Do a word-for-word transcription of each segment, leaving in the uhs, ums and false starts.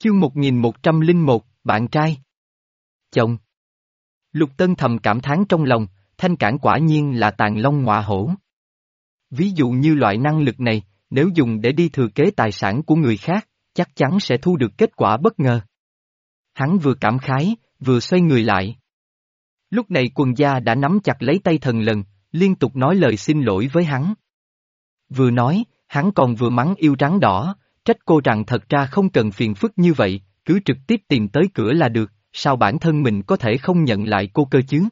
Chương một nghìn một trăm lẻ một, bạn trai. Chồng. Lục Tân thầm cảm thán trong lòng, Thanh Cảng quả nhiên là tàng long ngọa hổ. Ví dụ như loại năng lực này, nếu dùng để đi thừa kế tài sản của người khác, chắc chắn sẽ thu được kết quả bất ngờ. Hắn vừa cảm khái, vừa xoay người lại. Lúc này quần gia đã nắm chặt lấy tay thần lần, liên tục nói lời xin lỗi với hắn. Vừa nói, hắn còn vừa mắng yêu rắn đỏ, trách cô rằng thật ra không cần phiền phức như vậy, cứ trực tiếp tìm tới cửa là được, sao bản thân mình có thể không nhận lại cô cơ chứ?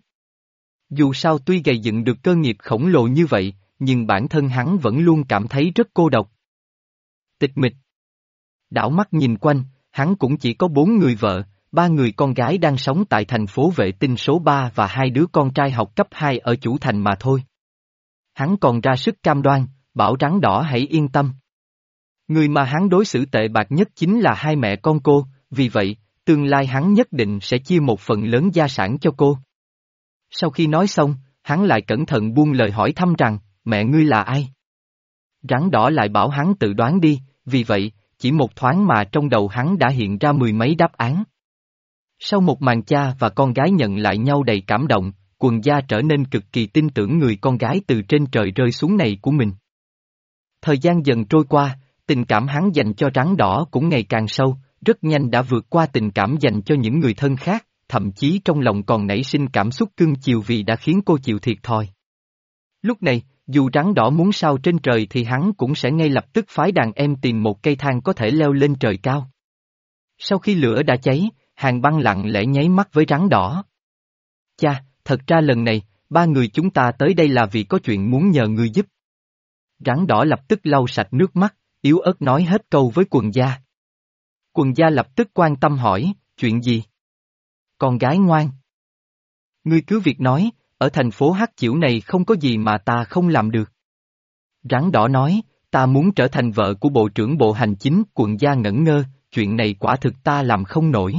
Dù sao tuy gầy dựng được cơ nghiệp khổng lồ như vậy, nhưng bản thân hắn vẫn luôn cảm thấy rất cô độc. Tịch mịch. Đảo mắt nhìn quanh, hắn cũng chỉ có bốn người vợ, ba người con gái đang sống tại thành phố vệ tinh số ba và hai đứa con trai học cấp hai ở chủ thành mà thôi. Hắn còn ra sức cam đoan, bảo rắn đỏ hãy yên tâm. Người mà hắn đối xử tệ bạc nhất chính là hai mẹ con cô, vì vậy, tương lai hắn nhất định sẽ chia một phần lớn gia sản cho cô. Sau khi nói xong, hắn lại cẩn thận buông lời hỏi thăm rằng, mẹ ngươi là ai? Rắn đỏ lại bảo hắn tự đoán đi, vì vậy, chỉ một thoáng mà trong đầu hắn đã hiện ra mười mấy đáp án. Sau một màn cha và con gái nhận lại nhau đầy cảm động, quần gia trở nên cực kỳ tin tưởng người con gái từ trên trời rơi xuống này của mình. Thời gian dần trôi qua, tình cảm hắn dành cho rắn đỏ cũng ngày càng sâu, rất nhanh đã vượt qua tình cảm dành cho những người thân khác, thậm chí trong lòng còn nảy sinh cảm xúc cưng chiều vì đã khiến cô chịu thiệt thòi. Lúc này, dù rắn đỏ muốn sao trên trời thì hắn cũng sẽ ngay lập tức phái đàn em tìm một cây thang có thể leo lên trời cao. Sau khi lửa đã cháy, Hàn Băng lặng lẽ nháy mắt với rắn đỏ. Cha, thật ra lần này, ba người chúng ta tới đây là vì có chuyện muốn nhờ ngươi giúp. Rắn đỏ lập tức lau sạch nước mắt, yếu ớt nói hết câu với quần gia. Quần gia lập tức quan tâm hỏi, chuyện gì? Con gái ngoan. Ngươi cứ việc nói, ở thành phố Hắc Chiểu này không có gì mà ta không làm được. Rắn đỏ nói, ta muốn trở thành vợ của bộ trưởng bộ hành chính. Quần gia ngẩn ngơ, chuyện này quả thực ta làm không nổi.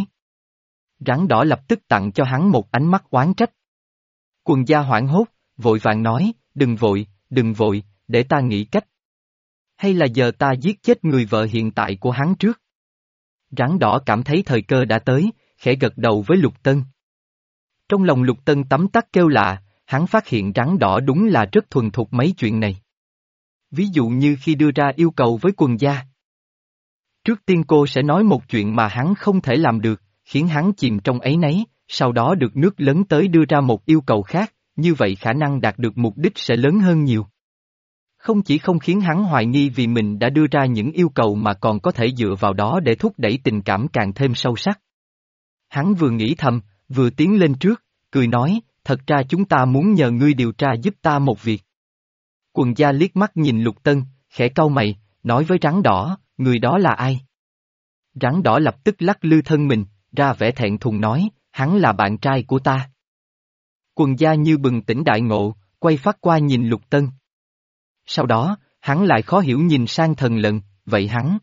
Rắn đỏ lập tức tặng cho hắn một ánh mắt oán trách. Quần gia hoảng hốt, vội vàng nói, đừng vội, đừng vội, để ta nghĩ cách. Hay là giờ ta giết chết người vợ hiện tại của hắn trước? Rắn đỏ cảm thấy thời cơ đã tới, khẽ gật đầu với Lục Tân. Trong lòng Lục Tân tấm tắc kêu lạ, hắn phát hiện rắn đỏ đúng là rất thuần thục mấy chuyện này. Ví dụ như khi đưa ra yêu cầu với quần gia. Trước tiên cô sẽ nói một chuyện mà hắn không thể làm được, khiến hắn chìm trong áy náy, sau đó được nước lớn tới đưa ra một yêu cầu khác, như vậy khả năng đạt được mục đích sẽ lớn hơn nhiều. Không chỉ không khiến hắn hoài nghi vì mình đã đưa ra những yêu cầu mà còn có thể dựa vào đó để thúc đẩy tình cảm càng thêm sâu sắc. Hắn vừa nghĩ thầm, vừa tiến lên trước, cười nói, thật ra chúng ta muốn nhờ ngươi điều tra giúp ta một việc. Quần gia liếc mắt nhìn Lục Tân, khẽ cau mày, nói với rắn đỏ, người đó là ai? Rắn đỏ lập tức lắc lư thân mình, ra vẻ thẹn thùng nói, hắn là bạn trai của ta. Quần gia như bừng tỉnh đại ngộ, quay phát qua nhìn Lục Tân. Sau đó, hắn lại khó hiểu nhìn sang thần lận, vậy hắn?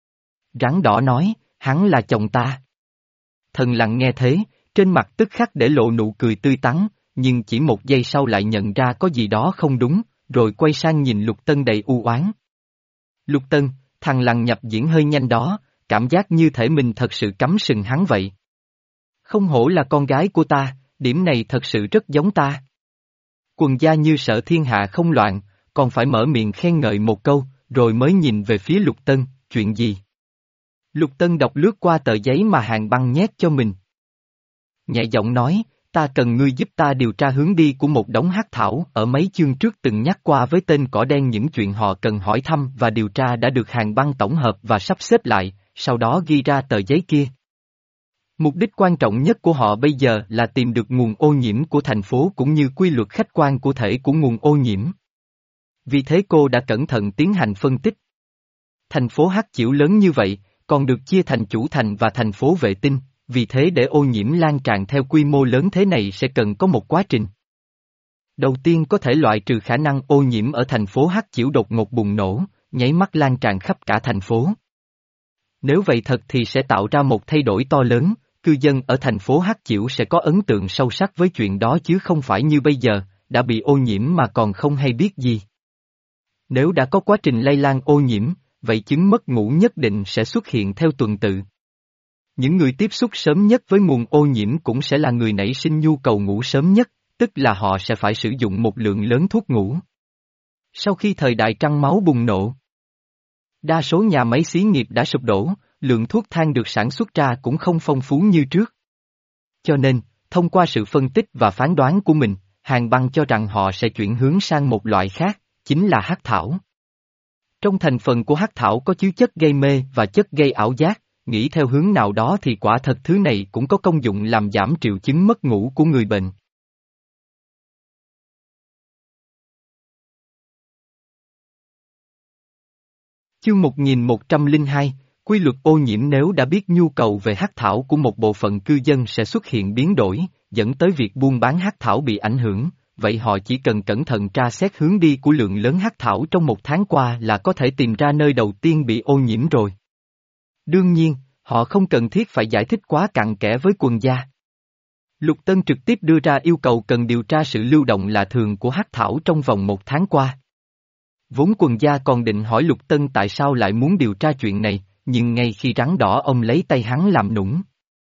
Rắn đỏ nói, hắn là chồng ta. Thần lặng nghe thế, trên mặt tức khắc để lộ nụ cười tươi tắn, nhưng chỉ một giây sau lại nhận ra có gì đó không đúng, rồi quay sang nhìn Lục Tân đầy u oán. Lục Tân, thằng lằn nhập diễn hơi nhanh đó, cảm giác như thể mình thật sự cắm sừng hắn vậy. Không hổ là con gái của ta, điểm này thật sự rất giống ta. Quần gia như sợ thiên hạ không loạn, còn phải mở miệng khen ngợi một câu, rồi mới nhìn về phía Lục Tân, chuyện gì? Lục Tân đọc lướt qua tờ giấy mà Hàn Băng nhét cho mình. Nhẹ giọng nói, ta cần ngươi giúp ta điều tra hướng đi của một đống hắc thảo, ở mấy chương trước từng nhắc qua với tên cỏ đen những chuyện họ cần hỏi thăm và điều tra đã được Hàn Băng tổng hợp và sắp xếp lại, sau đó ghi ra tờ giấy kia. Mục đích quan trọng nhất của họ bây giờ là tìm được nguồn ô nhiễm của thành phố cũng như quy luật khách quan cụ thể của nguồn ô nhiễm. Vì thế cô đã cẩn thận tiến hành phân tích. Thành phố Hắc Chiểu lớn như vậy, còn được chia thành chủ thành và thành phố vệ tinh, vì thế để ô nhiễm lan tràn theo quy mô lớn thế này sẽ cần có một quá trình. Đầu tiên có thể loại trừ khả năng ô nhiễm ở thành phố Hắc Chiểu đột ngột bùng nổ, nháy mắt lan tràn khắp cả thành phố. Nếu vậy thật thì sẽ tạo ra một thay đổi to lớn, cư dân ở thành phố Hắc Chiểu sẽ có ấn tượng sâu sắc với chuyện đó chứ không phải như bây giờ, đã bị ô nhiễm mà còn không hay biết gì. Nếu đã có quá trình lây lan ô nhiễm, vậy chứng mất ngủ nhất định sẽ xuất hiện theo tuần tự. Những người tiếp xúc sớm nhất với nguồn ô nhiễm cũng sẽ là người nảy sinh nhu cầu ngủ sớm nhất, tức là họ sẽ phải sử dụng một lượng lớn thuốc ngủ. Sau khi thời đại trăng máu bùng nổ, đa số nhà máy xí nghiệp đã sụp đổ, lượng thuốc thang được sản xuất ra cũng không phong phú như trước. Cho nên, thông qua sự phân tích và phán đoán của mình, Hàn Băng cho rằng họ sẽ chuyển hướng sang một loại khác, chính là hắc thảo. Trong thành phần của hắc thảo có chứa chất gây mê và chất gây ảo giác, nghĩ theo hướng nào đó thì quả thật thứ này cũng có công dụng làm giảm triệu chứng mất ngủ của người bệnh. Chương một nghìn một trăm lẻ hai, quy luật ô nhiễm. Nếu đã biết nhu cầu về hắc thảo của một bộ phận cư dân sẽ xuất hiện biến đổi, dẫn tới việc buôn bán hắc thảo bị ảnh hưởng, vậy họ chỉ cần cẩn thận tra xét hướng đi của lượng lớn hắc thảo trong một tháng qua là có thể tìm ra nơi đầu tiên bị ô nhiễm rồi. Đương nhiên, họ không cần thiết phải giải thích quá cặn kẽ với quần gia. Lục Tân trực tiếp đưa ra yêu cầu cần điều tra sự lưu động lạ thường của hắc thảo trong vòng một tháng qua. Vốn quần gia còn định hỏi Lục Tân tại sao lại muốn điều tra chuyện này, nhưng ngay khi rắn đỏ ông lấy tay hắn làm nũng.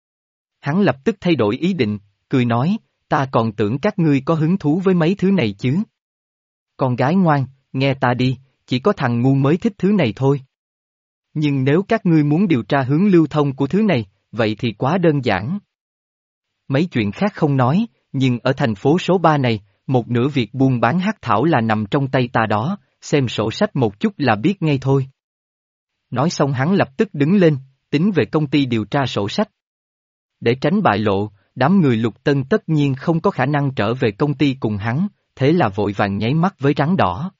Hắn lập tức thay đổi ý định, cười nói, ta còn tưởng các ngươi có hứng thú với mấy thứ này chứ. Con gái ngoan, nghe ta đi, chỉ có thằng ngu mới thích thứ này thôi. Nhưng nếu các ngươi muốn điều tra hướng lưu thông của thứ này, vậy thì quá đơn giản. Mấy chuyện khác không nói, nhưng ở thành phố số ba này, một nửa việc buôn bán hắc thảo là nằm trong tay ta đó, xem sổ sách một chút là biết ngay thôi. Nói xong hắn lập tức đứng lên, tính về công ty điều tra sổ sách. Để tránh bại lộ, đám người Lục Tân tất nhiên không có khả năng trở về công ty cùng hắn, thế là vội vàng nháy mắt với rắn đỏ.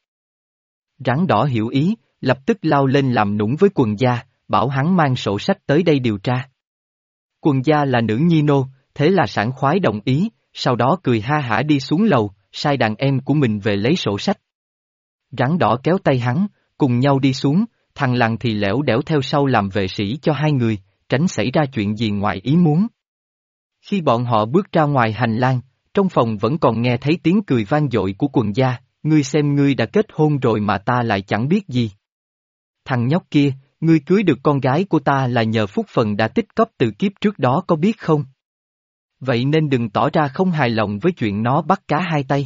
Rắn đỏ hiểu ý, lập tức lao lên làm nũng với quần gia, bảo hắn mang sổ sách tới đây điều tra. Quần gia là nữ nhi nô, thế là sảng khoái đồng ý, sau đó cười ha hả đi xuống lầu, sai đàn em của mình về lấy sổ sách. Rắn đỏ kéo tay hắn, cùng nhau đi xuống, thằng Lằn thì lẻo đẻo theo sau làm vệ sĩ cho hai người, tránh xảy ra chuyện gì ngoài ý muốn. Khi bọn họ bước ra ngoài hành lang, trong phòng vẫn còn nghe thấy tiếng cười vang dội của quần gia, ngươi xem ngươi đã kết hôn rồi mà ta lại chẳng biết gì. Thằng nhóc kia, ngươi cưới được con gái của ta là nhờ phúc phần đã tích cóp từ kiếp trước đó có biết không? Vậy nên đừng tỏ ra không hài lòng với chuyện nó bắt cá hai tay.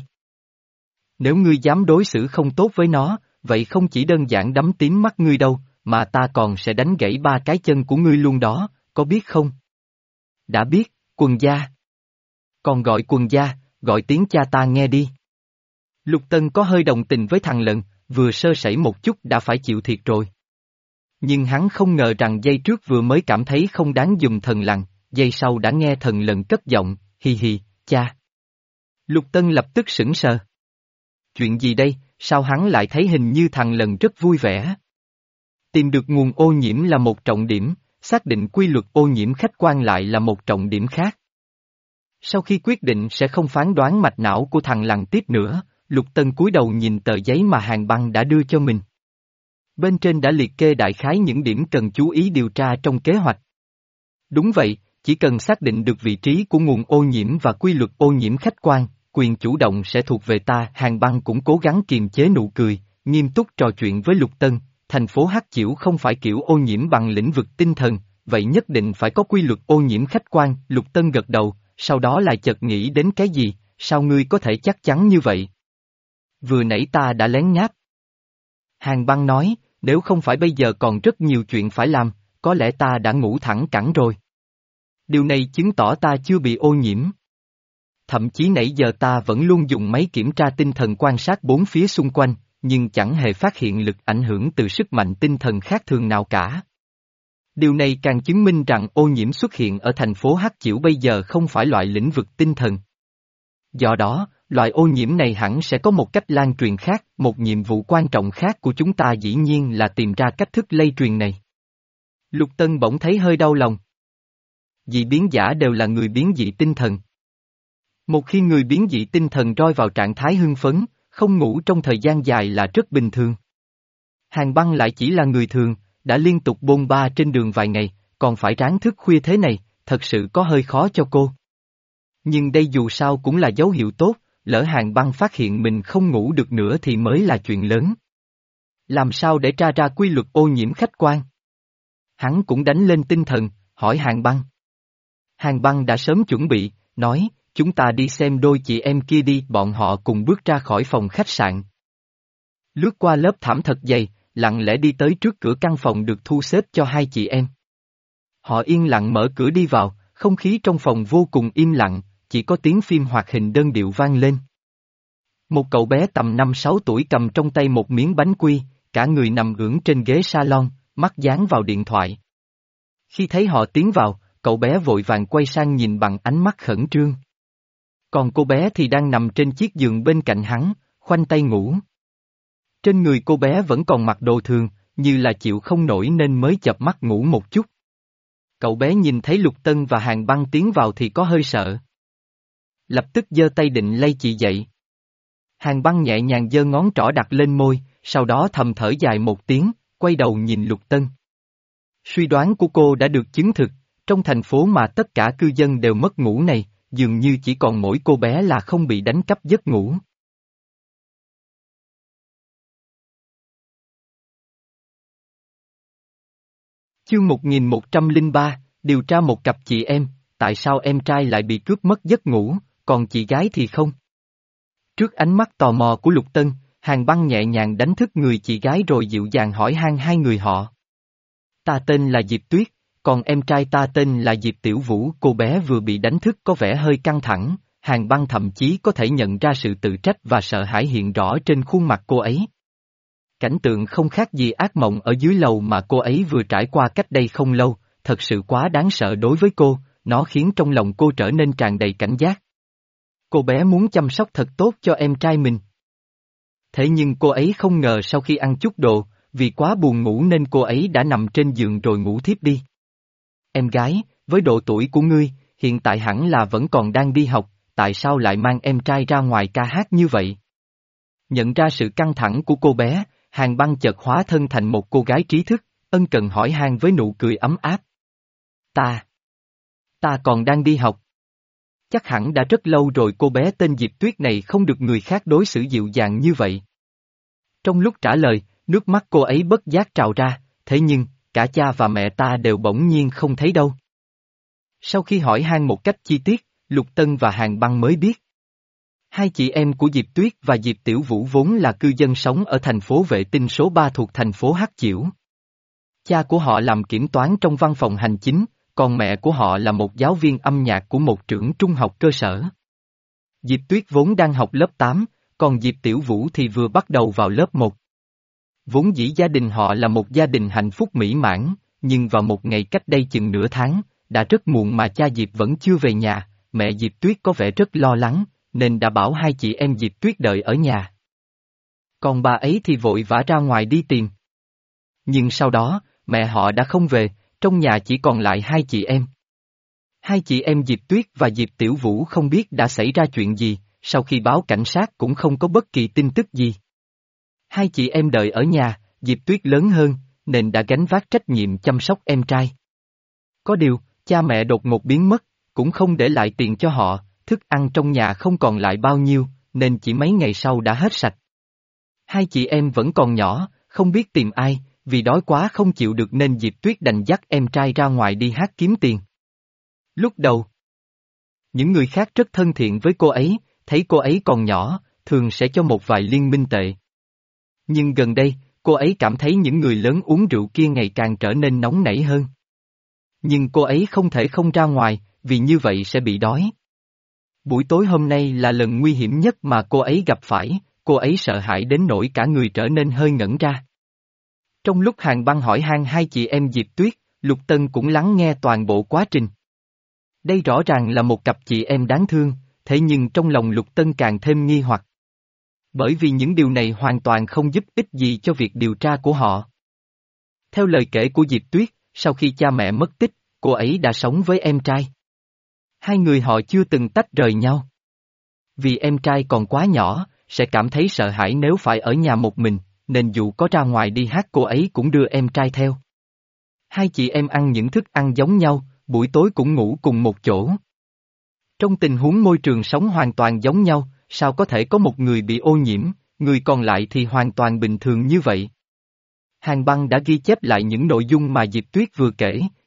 Nếu ngươi dám đối xử không tốt với nó, vậy không chỉ đơn giản đắm tím mắt ngươi đâu, mà ta còn sẽ đánh gãy ba cái chân của ngươi luôn đó, có biết không? Đã biết, quần gia. Còn gọi quần gia, gọi tiếng cha ta nghe đi. Lục Tân có hơi đồng tình với thằng Lận, vừa sơ sẩy một chút đã phải chịu thiệt rồi. Nhưng hắn không ngờ rằng giây trước vừa mới cảm thấy không đáng dùng thần Lằn, giây sau đã nghe thần Lận cất giọng, hi hi, cha. Lục Tân lập tức sững sờ. Chuyện gì đây, sao hắn lại thấy hình như thằng Lận rất vui vẻ? Tìm được nguồn ô nhiễm là một trọng điểm, xác định quy luật ô nhiễm khách quan lại là một trọng điểm khác. Sau khi quyết định sẽ không phán đoán mạch não của thằng Lằn tiếp nữa, Lục Tân cúi đầu nhìn tờ giấy mà Hàn Băng đã đưa cho mình. Bên trên đã liệt kê đại khái những điểm cần chú ý điều tra trong kế hoạch. Đúng vậy, chỉ cần xác định được vị trí của nguồn ô nhiễm và quy luật ô nhiễm khách quan, quyền chủ động sẽ thuộc về ta. Hàn Băng cũng cố gắng kiềm chế nụ cười, nghiêm túc trò chuyện với Lục Tân. Thành phố Hắc Chiểu không phải kiểu ô nhiễm bằng lĩnh vực tinh thần, vậy nhất định phải có quy luật ô nhiễm khách quan. Lục Tân gật đầu, sau đó lại chợt nghĩ đến cái gì, sao ngươi có thể chắc chắn như vậy? Vừa nãy ta đã lén nháp. Hàn Băng nói, nếu không phải bây giờ còn rất nhiều chuyện phải làm, có lẽ ta đã ngủ thẳng cẳng rồi. Điều này chứng tỏ ta chưa bị ô nhiễm. Thậm chí nãy giờ ta vẫn luôn dùng máy kiểm tra tinh thần quan sát bốn phía xung quanh, nhưng chẳng hề phát hiện lực ảnh hưởng từ sức mạnh tinh thần khác thường nào cả. Điều này càng chứng minh rằng ô nhiễm xuất hiện ở thành phố Hắc Chiểu bây giờ không phải loại lĩnh vực tinh thần. Do đó, loại ô nhiễm này hẳn sẽ có một cách lan truyền khác, một nhiệm vụ quan trọng khác của chúng ta dĩ nhiên là tìm ra cách thức lây truyền này. Lục Tân bỗng thấy hơi đau lòng. Dị biến giả đều là người biến dị tinh thần. Một khi người biến dị tinh thần rơi vào trạng thái hưng phấn, không ngủ trong thời gian dài là rất bình thường. Hàn Băng lại chỉ là người thường, đã liên tục bôn ba trên đường vài ngày, còn phải ráng thức khuya thế này, thật sự có hơi khó cho cô. Nhưng đây dù sao cũng là dấu hiệu tốt, lỡ Hàn Băng phát hiện mình không ngủ được nữa thì mới là chuyện lớn. Làm sao để tra ra quy luật ô nhiễm khách quan? Hắn cũng đánh lên tinh thần, hỏi Hàng Băng. Hàng Băng đã sớm chuẩn bị, nói, chúng ta đi xem đôi chị em kia đi. Bọn họ cùng bước ra khỏi phòng khách sạn. Lướt qua lớp thảm thật dày, lặng lẽ đi tới trước cửa căn phòng được thu xếp cho hai chị em. Họ yên lặng mở cửa đi vào, không khí trong phòng vô cùng im lặng, chỉ có tiếng phim hoạt hình đơn điệu vang lên. Một cậu bé tầm năm sáu tuổi cầm trong tay một miếng bánh quy, cả người nằm ưỡn trên ghế salon, mắt dán vào điện thoại. Khi thấy họ tiến vào, cậu bé vội vàng quay sang nhìn bằng ánh mắt khẩn trương. Còn cô bé thì đang nằm trên chiếc giường bên cạnh hắn, khoanh tay ngủ. Trên người cô bé vẫn còn mặc đồ thường, như là chịu không nổi nên mới chợp mắt ngủ một chút. Cậu bé nhìn thấy Lục Tân và Hàng Băng tiến vào thì có hơi sợ. Lập tức giơ tay định lay chị dậy. Hàng Băng nhẹ nhàng giơ ngón trỏ đặt lên môi, sau đó thầm thở dài một tiếng, quay đầu nhìn Lục Tân. Suy đoán của cô đã được chứng thực, trong thành phố mà tất cả cư dân đều mất ngủ này, dường như chỉ còn mỗi cô bé là không bị đánh cắp giấc ngủ. Chương một nghìn một trăm lẻ ba, điều tra một cặp chị em, tại sao em trai lại bị cướp mất giấc ngủ, còn chị gái thì không? Trước ánh mắt tò mò của Lục Tân, Hàng Băng nhẹ nhàng đánh thức người chị gái rồi dịu dàng hỏi han hai người họ. Ta tên là Diệp Tuyết, còn em trai ta tên là Diệp Tiểu Vũ. Cô bé vừa bị đánh thức có vẻ hơi căng thẳng, Hàng Băng thậm chí có thể nhận ra sự tự trách và sợ hãi hiện rõ trên khuôn mặt cô ấy. Cảnh tượng không khác gì ác mộng ở dưới lầu mà cô ấy vừa trải qua cách đây không lâu, thật sự quá đáng sợ đối với cô, nó khiến trong lòng cô trở nên tràn đầy cảnh giác. Cô bé muốn chăm sóc thật tốt cho em trai mình. Thế nhưng cô ấy không ngờ sau khi ăn chút đồ, vì quá buồn ngủ nên cô ấy đã nằm trên giường rồi ngủ thiếp đi. Em gái, với độ tuổi của ngươi, hiện tại hẳn là vẫn còn đang đi học, tại sao lại mang em trai ra ngoài ca hát như vậy? Nhận ra sự căng thẳng của cô bé, Hàng Băng chợt hóa thân thành một cô gái trí thức, ân cần hỏi han với nụ cười ấm áp. Ta, ta còn đang đi học. Chắc hẳn đã rất lâu rồi cô bé tên Diệp Tuyết này không được người khác đối xử dịu dàng như vậy. Trong lúc trả lời, nước mắt cô ấy bất giác trào ra, thế nhưng, cả cha và mẹ ta đều bỗng nhiên không thấy đâu. Sau khi hỏi han một cách chi tiết, Lục Tân và Hàng Băng mới biết. Hai chị em của Diệp Tuyết và Diệp Tiểu Vũ vốn là cư dân sống ở thành phố Vệ Tinh số ba thuộc thành phố Hắc Chiểu. Cha của họ làm kiểm toán trong văn phòng hành chính, còn mẹ của họ là một giáo viên âm nhạc của một trường trung học cơ sở. Diệp Tuyết vốn đang học lớp tám, còn Diệp Tiểu Vũ thì vừa bắt đầu vào lớp một. Vốn dĩ gia đình họ là một gia đình hạnh phúc mỹ mãn, nhưng vào một ngày cách đây chừng nửa tháng, đã rất muộn mà cha Diệp vẫn chưa về nhà, mẹ Diệp Tuyết có vẻ rất lo lắng, nên đã bảo hai chị em Diệp Tuyết đợi ở nhà. Còn bà ấy thì vội vã ra ngoài đi tìm. Nhưng sau đó, mẹ họ đã không về, trong nhà chỉ còn lại hai chị em. Hai chị em Diệp Tuyết và Diệp Tiểu Vũ không biết đã xảy ra chuyện gì, sau khi báo cảnh sát cũng không có bất kỳ tin tức gì. Hai chị em đợi ở nhà, Diệp Tuyết lớn hơn, nên đã gánh vác trách nhiệm chăm sóc em trai. Có điều, cha mẹ đột ngột biến mất, cũng không để lại tiền cho họ, thức ăn trong nhà không còn lại bao nhiêu, nên chỉ mấy ngày sau đã hết sạch. Hai chị em vẫn còn nhỏ, không biết tìm ai, vì đói quá không chịu được nên Diệp Tuyết đành dắt em trai ra ngoài đi hát kiếm tiền. Lúc đầu, những người khác rất thân thiện với cô ấy, thấy cô ấy còn nhỏ, thường sẽ cho một vài liên minh tệ. Nhưng gần đây, cô ấy cảm thấy những người lớn uống rượu kia ngày càng trở nên nóng nảy hơn. Nhưng cô ấy không thể không ra ngoài, vì như vậy sẽ bị đói. Buổi tối hôm nay là lần nguy hiểm nhất mà cô ấy gặp phải, cô ấy sợ hãi đến nỗi cả người trở nên hơi ngẩn ra. Trong lúc Hàng Băng hỏi han hai chị em Diệp Tuyết, Lục Tân cũng lắng nghe toàn bộ quá trình. Đây rõ ràng là một cặp chị em đáng thương, thế nhưng trong lòng Lục Tân càng thêm nghi hoặc. Bởi vì những điều này hoàn toàn không giúp ích gì cho việc điều tra của họ. Theo lời kể của Diệp Tuyết, sau khi cha mẹ mất tích, cô ấy đã sống với em trai. Hai người họ chưa từng tách rời nhau. Vì em trai còn quá nhỏ, sẽ cảm thấy sợ hãi nếu phải ở nhà một mình, nên dù có ra ngoài đi hát cô ấy cũng đưa em trai theo. Hai chị em ăn những thức ăn giống nhau, buổi tối cũng ngủ cùng một chỗ. Trong tình huống môi trường sống hoàn toàn giống nhau, sao có thể có một người bị ô nhiễm, người còn lại thì hoàn toàn bình thường như vậy? Hàng Băng đã ghi chép lại những nội dung mà Diệp Tuyết vừa kể,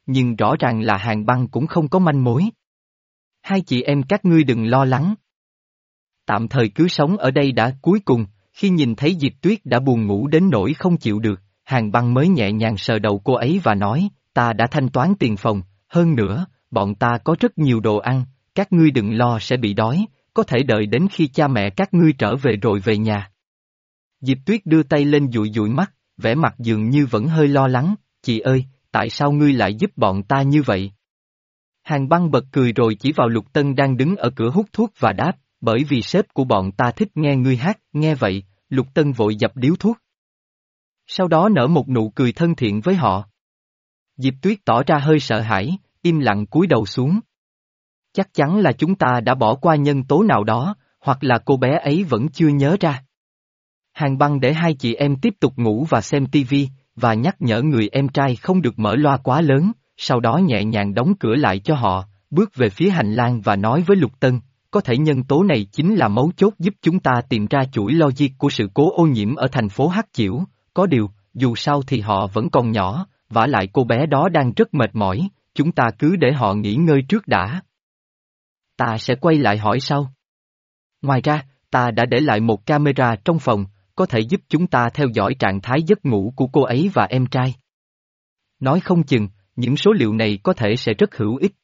nhưng rõ ràng là Hàn Băng cũng không có manh mối. Hai chị em các ngươi đừng lo lắng. Tạm thời cứ sống ở đây đã. Cuối cùng, khi nhìn thấy Diệp Tuyết đã buồn ngủ đến nỗi không chịu được, Hàn Băng mới nhẹ nhàng sờ đầu cô ấy và nói, ta đã thanh toán tiền phòng, hơn nữa, bọn ta có rất nhiều đồ ăn, các ngươi đừng lo sẽ bị đói, có thể đợi đến khi cha mẹ các ngươi trở về rồi về nhà. Diệp Tuyết đưa tay lên dụi dụi mắt, vẻ mặt dường như vẫn hơi lo lắng, chị ơi, tại sao ngươi lại giúp bọn ta như vậy? Hàn Băng bật cười rồi chỉ vào Lục Tân đang đứng ở cửa hút thuốc và đáp, bởi vì sếp của bọn ta thích nghe ngươi hát. Nghe vậy, Lục Tân vội dập điếu thuốc. Sau đó nở một nụ cười thân thiện với họ. Diệp Tuyết tỏ ra hơi sợ hãi, im lặng cúi đầu xuống. Chắc chắn là chúng ta đã bỏ qua nhân tố nào đó, hoặc là cô bé ấy vẫn chưa nhớ ra. Hàn Băng để hai chị em tiếp tục ngủ và xem tivi, và nhắc nhở người em trai không được mở loa quá lớn, sau đó nhẹ nhàng đóng cửa lại cho họ, bước về phía hành lang và nói với Lục Tân, có thể nhân tố này chính là mấu chốt giúp chúng ta tìm ra chuỗi logic của sự cố ô nhiễm ở thành phố Hắc Chiểu, có điều, dù sao thì họ vẫn còn nhỏ, vả lại cô bé đó đang rất mệt mỏi, chúng ta cứ để họ nghỉ ngơi trước đã. Ta sẽ quay lại hỏi sau. Ngoài ra, ta đã để lại một camera trong phòng, có thể giúp chúng ta theo dõi trạng thái giấc ngủ của cô ấy và em trai. Nói không chừng, những số liệu này có thể sẽ rất hữu ích.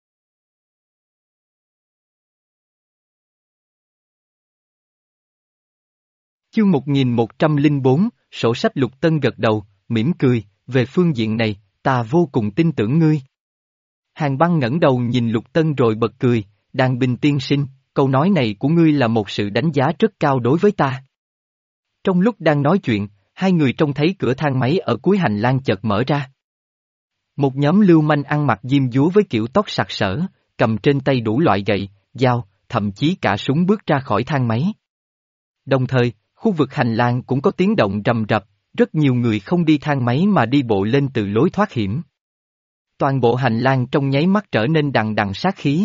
Chương một nghìn một trăm lẻ bốn, sổ sách. Lục Tân gật đầu, mỉm cười, về phương diện này, ta vô cùng tin tưởng ngươi. Hàn Băng ngẩng đầu nhìn Lục Tân rồi bật cười, Đàn Bình tiên sinh, câu nói này của ngươi là một sự đánh giá rất cao đối với ta. Trong lúc đang nói chuyện, hai người trông thấy cửa thang máy ở cuối hành lang chợt mở ra. Một nhóm lưu manh ăn mặc diêm dúa với kiểu tóc sặc sỡ, cầm trên tay đủ loại gậy, dao, thậm chí cả súng bước ra khỏi thang máy. Đồng thời, khu vực hành lang cũng có tiếng động rầm rập, rất nhiều người không đi thang máy mà đi bộ lên từ lối thoát hiểm. Toàn bộ hành lang trong nháy mắt trở nên đằng đằng sát khí,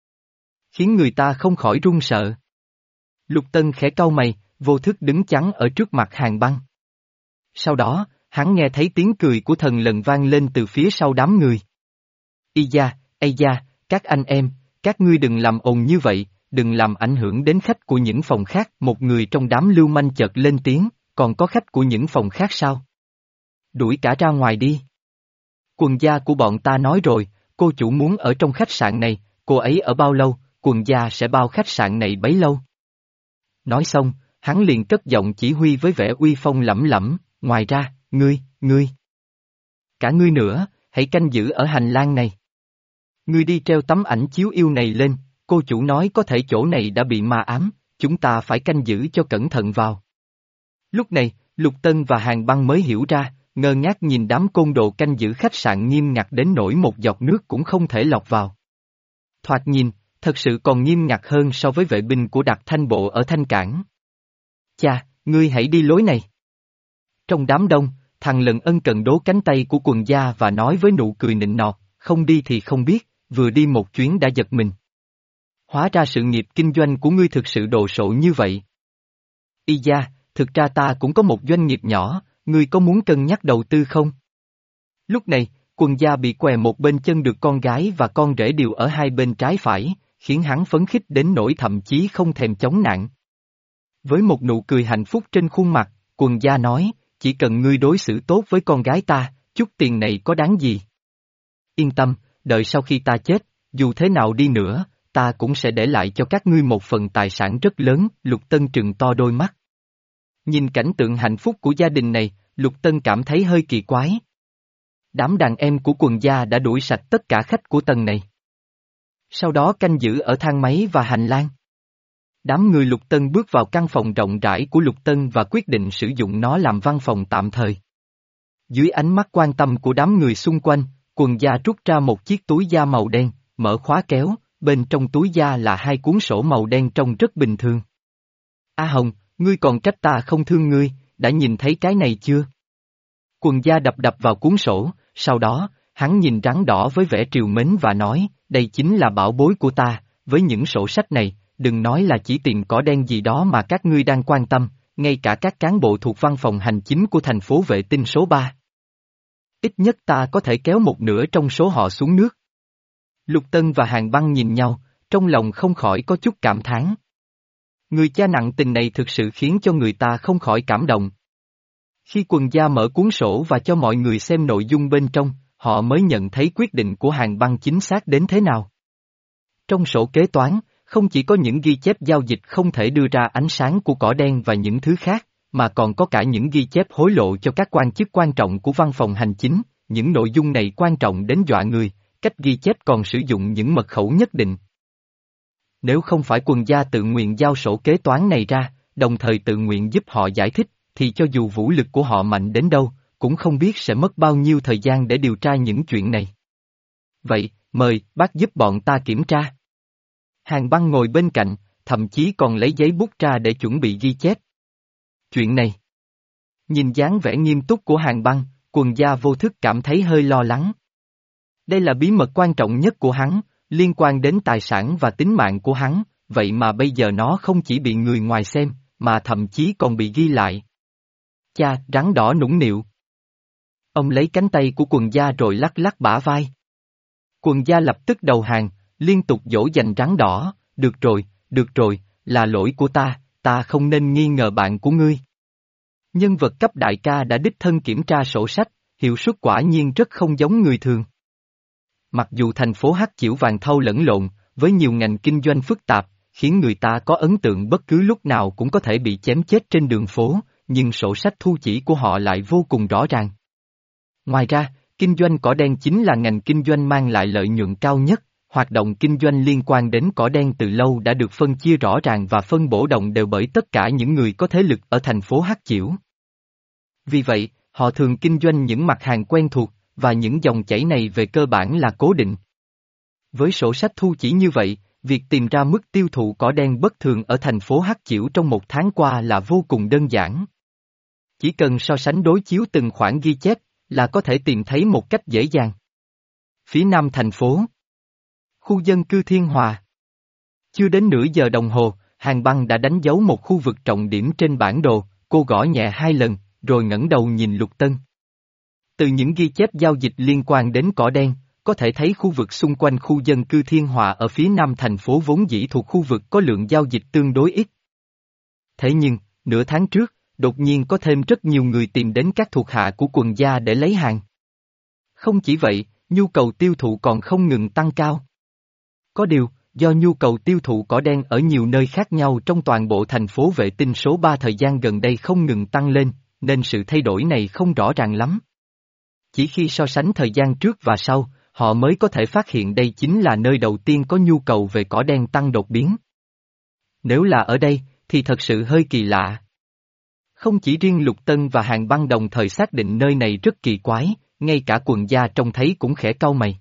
khiến người ta không khỏi run sợ. Lục Tân khẽ cau mày, vô thức đứng chắn ở trước mặt Hàn Băng. Sau đó, hắn nghe thấy tiếng cười của thần lần vang lên từ phía sau đám người. Y da, ây da, các anh em, các ngươi đừng làm ồn như vậy, đừng làm ảnh hưởng đến khách của những phòng khác. Một người trong đám lưu manh chợt lên tiếng, còn có khách của những phòng khác sao? Đuổi cả ra ngoài đi. Quần gia của bọn ta nói rồi, cô chủ muốn ở trong khách sạn này, cô ấy ở bao lâu, quần gia sẽ bao khách sạn này bấy lâu. Nói xong, hắn liền cất giọng chỉ huy với vẻ uy phong lẫm lẫm, ngoài ra, ngươi, ngươi. Cả ngươi nữa, hãy canh giữ ở hành lang này. Ngươi đi treo tấm ảnh chiếu yêu này lên, cô chủ nói có thể chỗ này đã bị ma ám, chúng ta phải canh giữ cho cẩn thận vào. Lúc này, Lục Tân và Hàn Băng mới hiểu ra, ngơ ngác nhìn đám côn đồ canh giữ khách sạn nghiêm ngặt đến nỗi một giọt nước cũng không thể lọt vào. Thoạt nhìn, thật sự còn nghiêm ngặt hơn so với vệ binh của Đặc Thanh Bộ ở Thanh Cảng. Cha, ngươi hãy đi lối này. Trong đám đông, thằng Lần ân cần đố cánh tay của quần gia và nói với nụ cười nịnh nọt, không đi thì không biết, vừa đi một chuyến đã giật mình. Hóa ra sự nghiệp kinh doanh của ngươi thực sự đồ sộ như vậy. Y da, thực ra ta cũng có một doanh nghiệp nhỏ, ngươi có muốn cân nhắc đầu tư không? Lúc này, quần gia bị què một bên chân được con gái và con rể đều ở hai bên trái phải, khiến hắn phấn khích đến nỗi thậm chí không thèm chống nạn. Với một nụ cười hạnh phúc trên khuôn mặt, quần gia nói, chỉ cần ngươi đối xử tốt với con gái ta, chút tiền này có đáng gì? Yên tâm, đợi sau khi ta chết, dù thế nào đi nữa, ta cũng sẽ để lại cho các ngươi một phần tài sản rất lớn. Lục Tân trừng to đôi mắt. Nhìn cảnh tượng hạnh phúc của gia đình này, Lục Tân cảm thấy hơi kỳ quái. Đám đàn em của quần gia đã đuổi sạch tất cả khách của tầng này. Sau đó canh giữ ở thang máy và hành lang. Đám người Lục Tân bước vào căn phòng rộng rãi của Lục Tân và quyết định sử dụng nó làm văn phòng tạm thời. Dưới ánh mắt quan tâm của đám người xung quanh, quần gia rút ra một chiếc túi da màu đen, mở khóa kéo, bên trong túi da là hai cuốn sổ màu đen trông rất bình thường. A Hồng, ngươi còn trách ta không thương ngươi, đã nhìn thấy cái này chưa? Quần gia đập đập vào cuốn sổ, sau đó, hắn nhìn rắn đỏ với vẻ trìu mến và nói, đây chính là bảo bối của ta, với những sổ sách này, đừng nói là chỉ tiền cỏ đen gì đó mà các ngươi đang quan tâm, ngay cả các cán bộ thuộc văn phòng hành chính của thành phố vệ tinh số ba ít nhất ta có thể kéo một nửa trong số họ xuống nước. Lục Tân và Hàn Băng nhìn nhau, trong lòng không khỏi có chút cảm thán. Người cha nặng tình này thực sự khiến cho người ta không khỏi cảm động. Khi quần gia mở cuốn sổ và cho mọi người xem nội dung bên trong, họ mới nhận thấy quyết định của Hàn Băng chính xác đến thế nào. Trong sổ kế toán, không chỉ có những ghi chép giao dịch không thể đưa ra ánh sáng của cỏ đen và những thứ khác, mà còn có cả những ghi chép hối lộ cho các quan chức quan trọng của văn phòng hành chính. Những nội dung này quan trọng đến dọa người, cách ghi chép còn sử dụng những mật khẩu nhất định. Nếu không phải quần gia tự nguyện giao sổ kế toán này ra, đồng thời tự nguyện giúp họ giải thích, thì cho dù vũ lực của họ mạnh đến đâu, cũng không biết sẽ mất bao nhiêu thời gian để điều tra những chuyện này. Vậy, mời, bác giúp bọn ta kiểm tra. Hàn Băng ngồi bên cạnh, thậm chí còn lấy giấy bút ra để chuẩn bị ghi chép. Chuyện này. Nhìn dáng vẻ nghiêm túc của Hàn Băng, quần gia vô thức cảm thấy hơi lo lắng. Đây là bí mật quan trọng nhất của hắn, liên quan đến tài sản và tính mạng của hắn, vậy mà bây giờ nó không chỉ bị người ngoài xem, mà thậm chí còn bị ghi lại. Cha, rắn đỏ nũng nịu. Ông lấy cánh tay của quần gia rồi lắc lắc bả vai. Quần gia lập tức đầu hàng, liên tục dỗ dành rắn đỏ, được rồi, được rồi, là lỗi của ta, ta không nên nghi ngờ bạn của ngươi. Nhân vật cấp đại ca đã đích thân kiểm tra sổ sách, hiệu suất quả nhiên rất không giống người thường. Mặc dù thành phố Hắc Chiểu vàng thau lẫn lộn, với nhiều ngành kinh doanh phức tạp, khiến người ta có ấn tượng bất cứ lúc nào cũng có thể bị chém chết trên đường phố, nhưng sổ sách thu chỉ của họ lại vô cùng rõ ràng. Ngoài ra, kinh doanh cỏ đen chính là ngành kinh doanh mang lại lợi nhuận cao nhất, hoạt động kinh doanh liên quan đến cỏ đen từ lâu đã được phân chia rõ ràng và phân bổ đồng đều bởi tất cả những người có thế lực ở thành phố Hắc Chiểu. Vì vậy, họ thường kinh doanh những mặt hàng quen thuộc, và những dòng chảy này về cơ bản là cố định. Với sổ sách thu chỉ như vậy, việc tìm ra mức tiêu thụ cỏ đen bất thường ở thành phố Hắc Chiểu trong một tháng qua là vô cùng đơn giản. Chỉ cần so sánh đối chiếu từng khoản ghi chép, là có thể tìm thấy một cách dễ dàng. Phía nam thành phố. Khu dân cư Thiên Hòa. Chưa đến nửa giờ đồng hồ, Hàn Băng đã đánh dấu một khu vực trọng điểm trên bản đồ, cô gõ nhẹ hai lần, rồi ngẩng đầu nhìn Lục Tân. Từ những ghi chép giao dịch liên quan đến cỏ đen, có thể thấy khu vực xung quanh khu dân cư Thiên Hòa ở phía nam thành phố vốn dĩ thuộc khu vực có lượng giao dịch tương đối ít. Thế nhưng, nửa tháng trước, đột nhiên có thêm rất nhiều người tìm đến các thuộc hạ của quần gia để lấy hàng. Không chỉ vậy, nhu cầu tiêu thụ còn không ngừng tăng cao. Có điều, do nhu cầu tiêu thụ cỏ đen ở nhiều nơi khác nhau trong toàn bộ thành phố vệ tinh số ba thời gian gần đây không ngừng tăng lên, nên sự thay đổi này không rõ ràng lắm. Chỉ khi so sánh thời gian trước và sau, họ mới có thể phát hiện đây chính là nơi đầu tiên có nhu cầu về cỏ đen tăng đột biến. Nếu là ở đây, thì thật sự hơi kỳ lạ. Không chỉ riêng Lục Tân và Hàn Băng đồng thời xác định nơi này rất kỳ quái, ngay cả quần gia trông thấy cũng khẽ cau mày.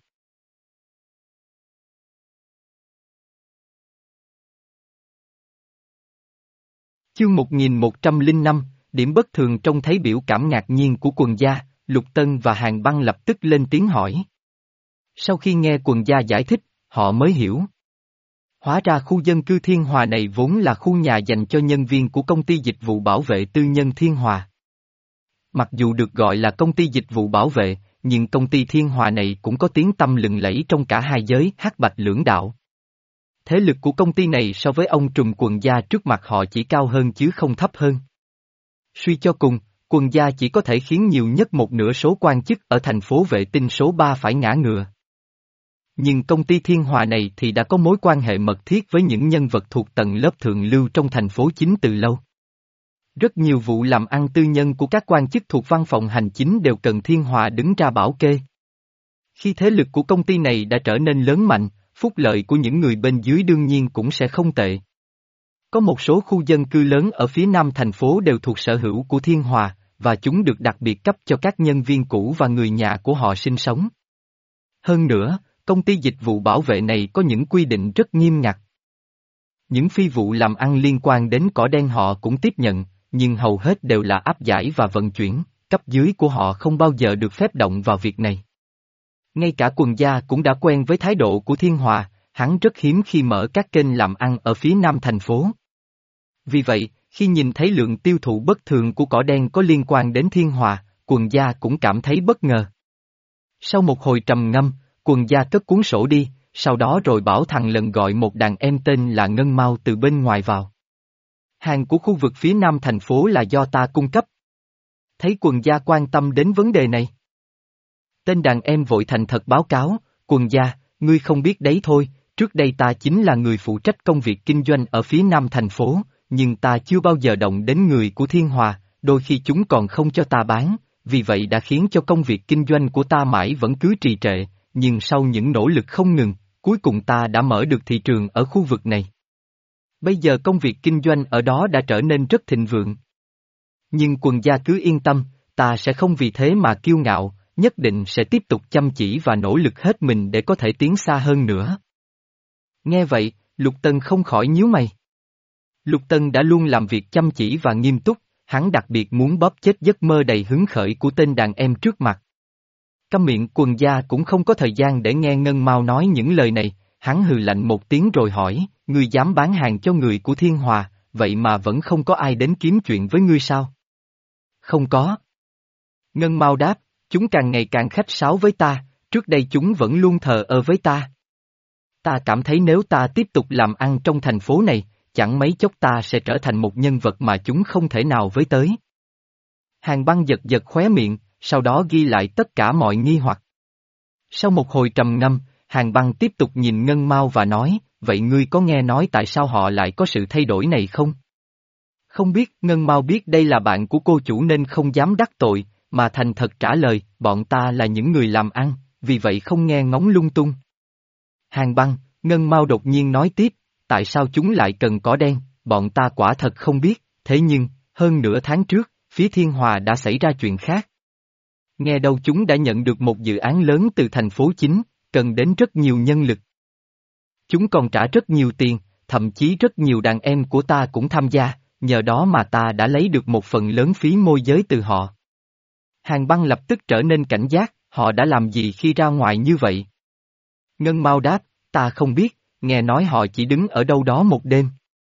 Chương một nghìn một trăm lẻ năm, điểm bất thường trông thấy biểu cảm ngạc nhiên của quần gia, Lục Tân và Hàn Băng lập tức lên tiếng hỏi. Sau khi nghe quần gia giải thích, họ mới hiểu. Hóa ra khu dân cư Thiên Hòa này vốn là khu nhà dành cho nhân viên của công ty dịch vụ bảo vệ tư nhân Thiên Hòa. Mặc dù được gọi là công ty dịch vụ bảo vệ, nhưng công ty Thiên Hòa này cũng có tiếng tăm lừng lẫy trong cả hai giới hắc bạch lưỡng đạo. Thế lực của công ty này so với ông trùm quần gia trước mặt họ chỉ cao hơn chứ không thấp hơn. Suy cho cùng, quần gia chỉ có thể khiến nhiều nhất một nửa số quan chức ở thành phố vệ tinh số ba phải ngã ngựa. Nhưng công ty Thiên Hòa này thì đã có mối quan hệ mật thiết với những nhân vật thuộc tầng lớp thượng lưu trong thành phố chính từ lâu. Rất nhiều vụ làm ăn tư nhân của các quan chức thuộc văn phòng hành chính đều cần Thiên Hòa đứng ra bảo kê. Khi thế lực của công ty này đã trở nên lớn mạnh, phúc lợi của những người bên dưới đương nhiên cũng sẽ không tệ. Có một số khu dân cư lớn ở phía nam thành phố đều thuộc sở hữu của Thiên Hòa, và chúng được đặc biệt cấp cho các nhân viên cũ và người nhà của họ sinh sống. Hơn nữa, công ty dịch vụ bảo vệ này có những quy định rất nghiêm ngặt. Những phi vụ làm ăn liên quan đến cỏ đen họ cũng tiếp nhận, nhưng hầu hết đều là áp giải và vận chuyển, cấp dưới của họ không bao giờ được phép động vào việc này. Ngay cả quần gia cũng đã quen với thái độ của Thiên Hòa, hắn rất hiếm khi mở các kênh làm ăn ở phía nam thành phố. Vì vậy, khi nhìn thấy lượng tiêu thụ bất thường của cỏ đen có liên quan đến Thiên Hòa, quần gia cũng cảm thấy bất ngờ. Sau một hồi trầm ngâm, quần gia cất cuốn sổ đi, sau đó rồi bảo thằng Lần gọi một đàn em tên là Ngân Mau từ bên ngoài vào. Hàng của khu vực phía nam thành phố là do ta cung cấp. Thấy quần gia quan tâm đến vấn đề này. Tên đàn em vội thành thật báo cáo, quần gia, ngươi không biết đấy thôi, trước đây ta chính là người phụ trách công việc kinh doanh ở phía nam thành phố, nhưng ta chưa bao giờ động đến người của Thiên Hòa, đôi khi chúng còn không cho ta bán, vì vậy đã khiến cho công việc kinh doanh của ta mãi vẫn cứ trì trệ, nhưng sau những nỗ lực không ngừng, cuối cùng ta đã mở được thị trường ở khu vực này. Bây giờ công việc kinh doanh ở đó đã trở nên rất thịnh vượng. Nhưng quần gia cứ yên tâm, ta sẽ không vì thế mà kiêu ngạo, nhất định sẽ tiếp tục chăm chỉ và nỗ lực hết mình để có thể tiến xa hơn nữa. Nghe vậy, Lục Tân không khỏi nhíu mày. Lục Tân đã luôn làm việc chăm chỉ và nghiêm túc, hắn đặc biệt muốn bóp chết giấc mơ đầy hứng khởi của tên đàn em trước mặt. Câm miệng, quần gia cũng không có thời gian để nghe Ngân Mau nói những lời này, hắn hừ lạnh một tiếng rồi hỏi, ngươi dám bán hàng cho người của Thiên Hòa, vậy mà vẫn không có ai đến kiếm chuyện với ngươi sao? Không có. Ngân Mau đáp, chúng càng ngày càng khách sáo với ta, trước đây chúng vẫn luôn thờ ơ với ta. Ta cảm thấy nếu ta tiếp tục làm ăn trong thành phố này, chẳng mấy chốc ta sẽ trở thành một nhân vật mà chúng không thể nào với tới. Hàng Băng giật giật khóe miệng, sau đó ghi lại tất cả mọi nghi hoặc. Sau một hồi trầm ngâm, Hàng Băng tiếp tục nhìn Ngân Mau và nói, vậy ngươi có nghe nói tại sao họ lại có sự thay đổi này không? Không biết, Ngân Mau biết đây là bạn của cô chủ nên không dám đắc tội, mà thành thật trả lời, bọn ta là những người làm ăn, vì vậy không nghe ngóng lung tung. Hàng Băng, Ngân Mau đột nhiên nói tiếp, tại sao chúng lại cần cỏ đen, bọn ta quả thật không biết, thế nhưng, hơn nửa tháng trước, phía Thiên Hòa đã xảy ra chuyện khác. Nghe đâu chúng đã nhận được một dự án lớn từ thành phố chính, cần đến rất nhiều nhân lực. Chúng còn trả rất nhiều tiền, thậm chí rất nhiều đàn em của ta cũng tham gia, nhờ đó mà ta đã lấy được một phần lớn phí môi giới từ họ. Hàng Băng lập tức trở nên cảnh giác, họ đã làm gì khi ra ngoài như vậy? Ngân Mau đáp, ta không biết, nghe nói họ chỉ đứng ở đâu đó một đêm.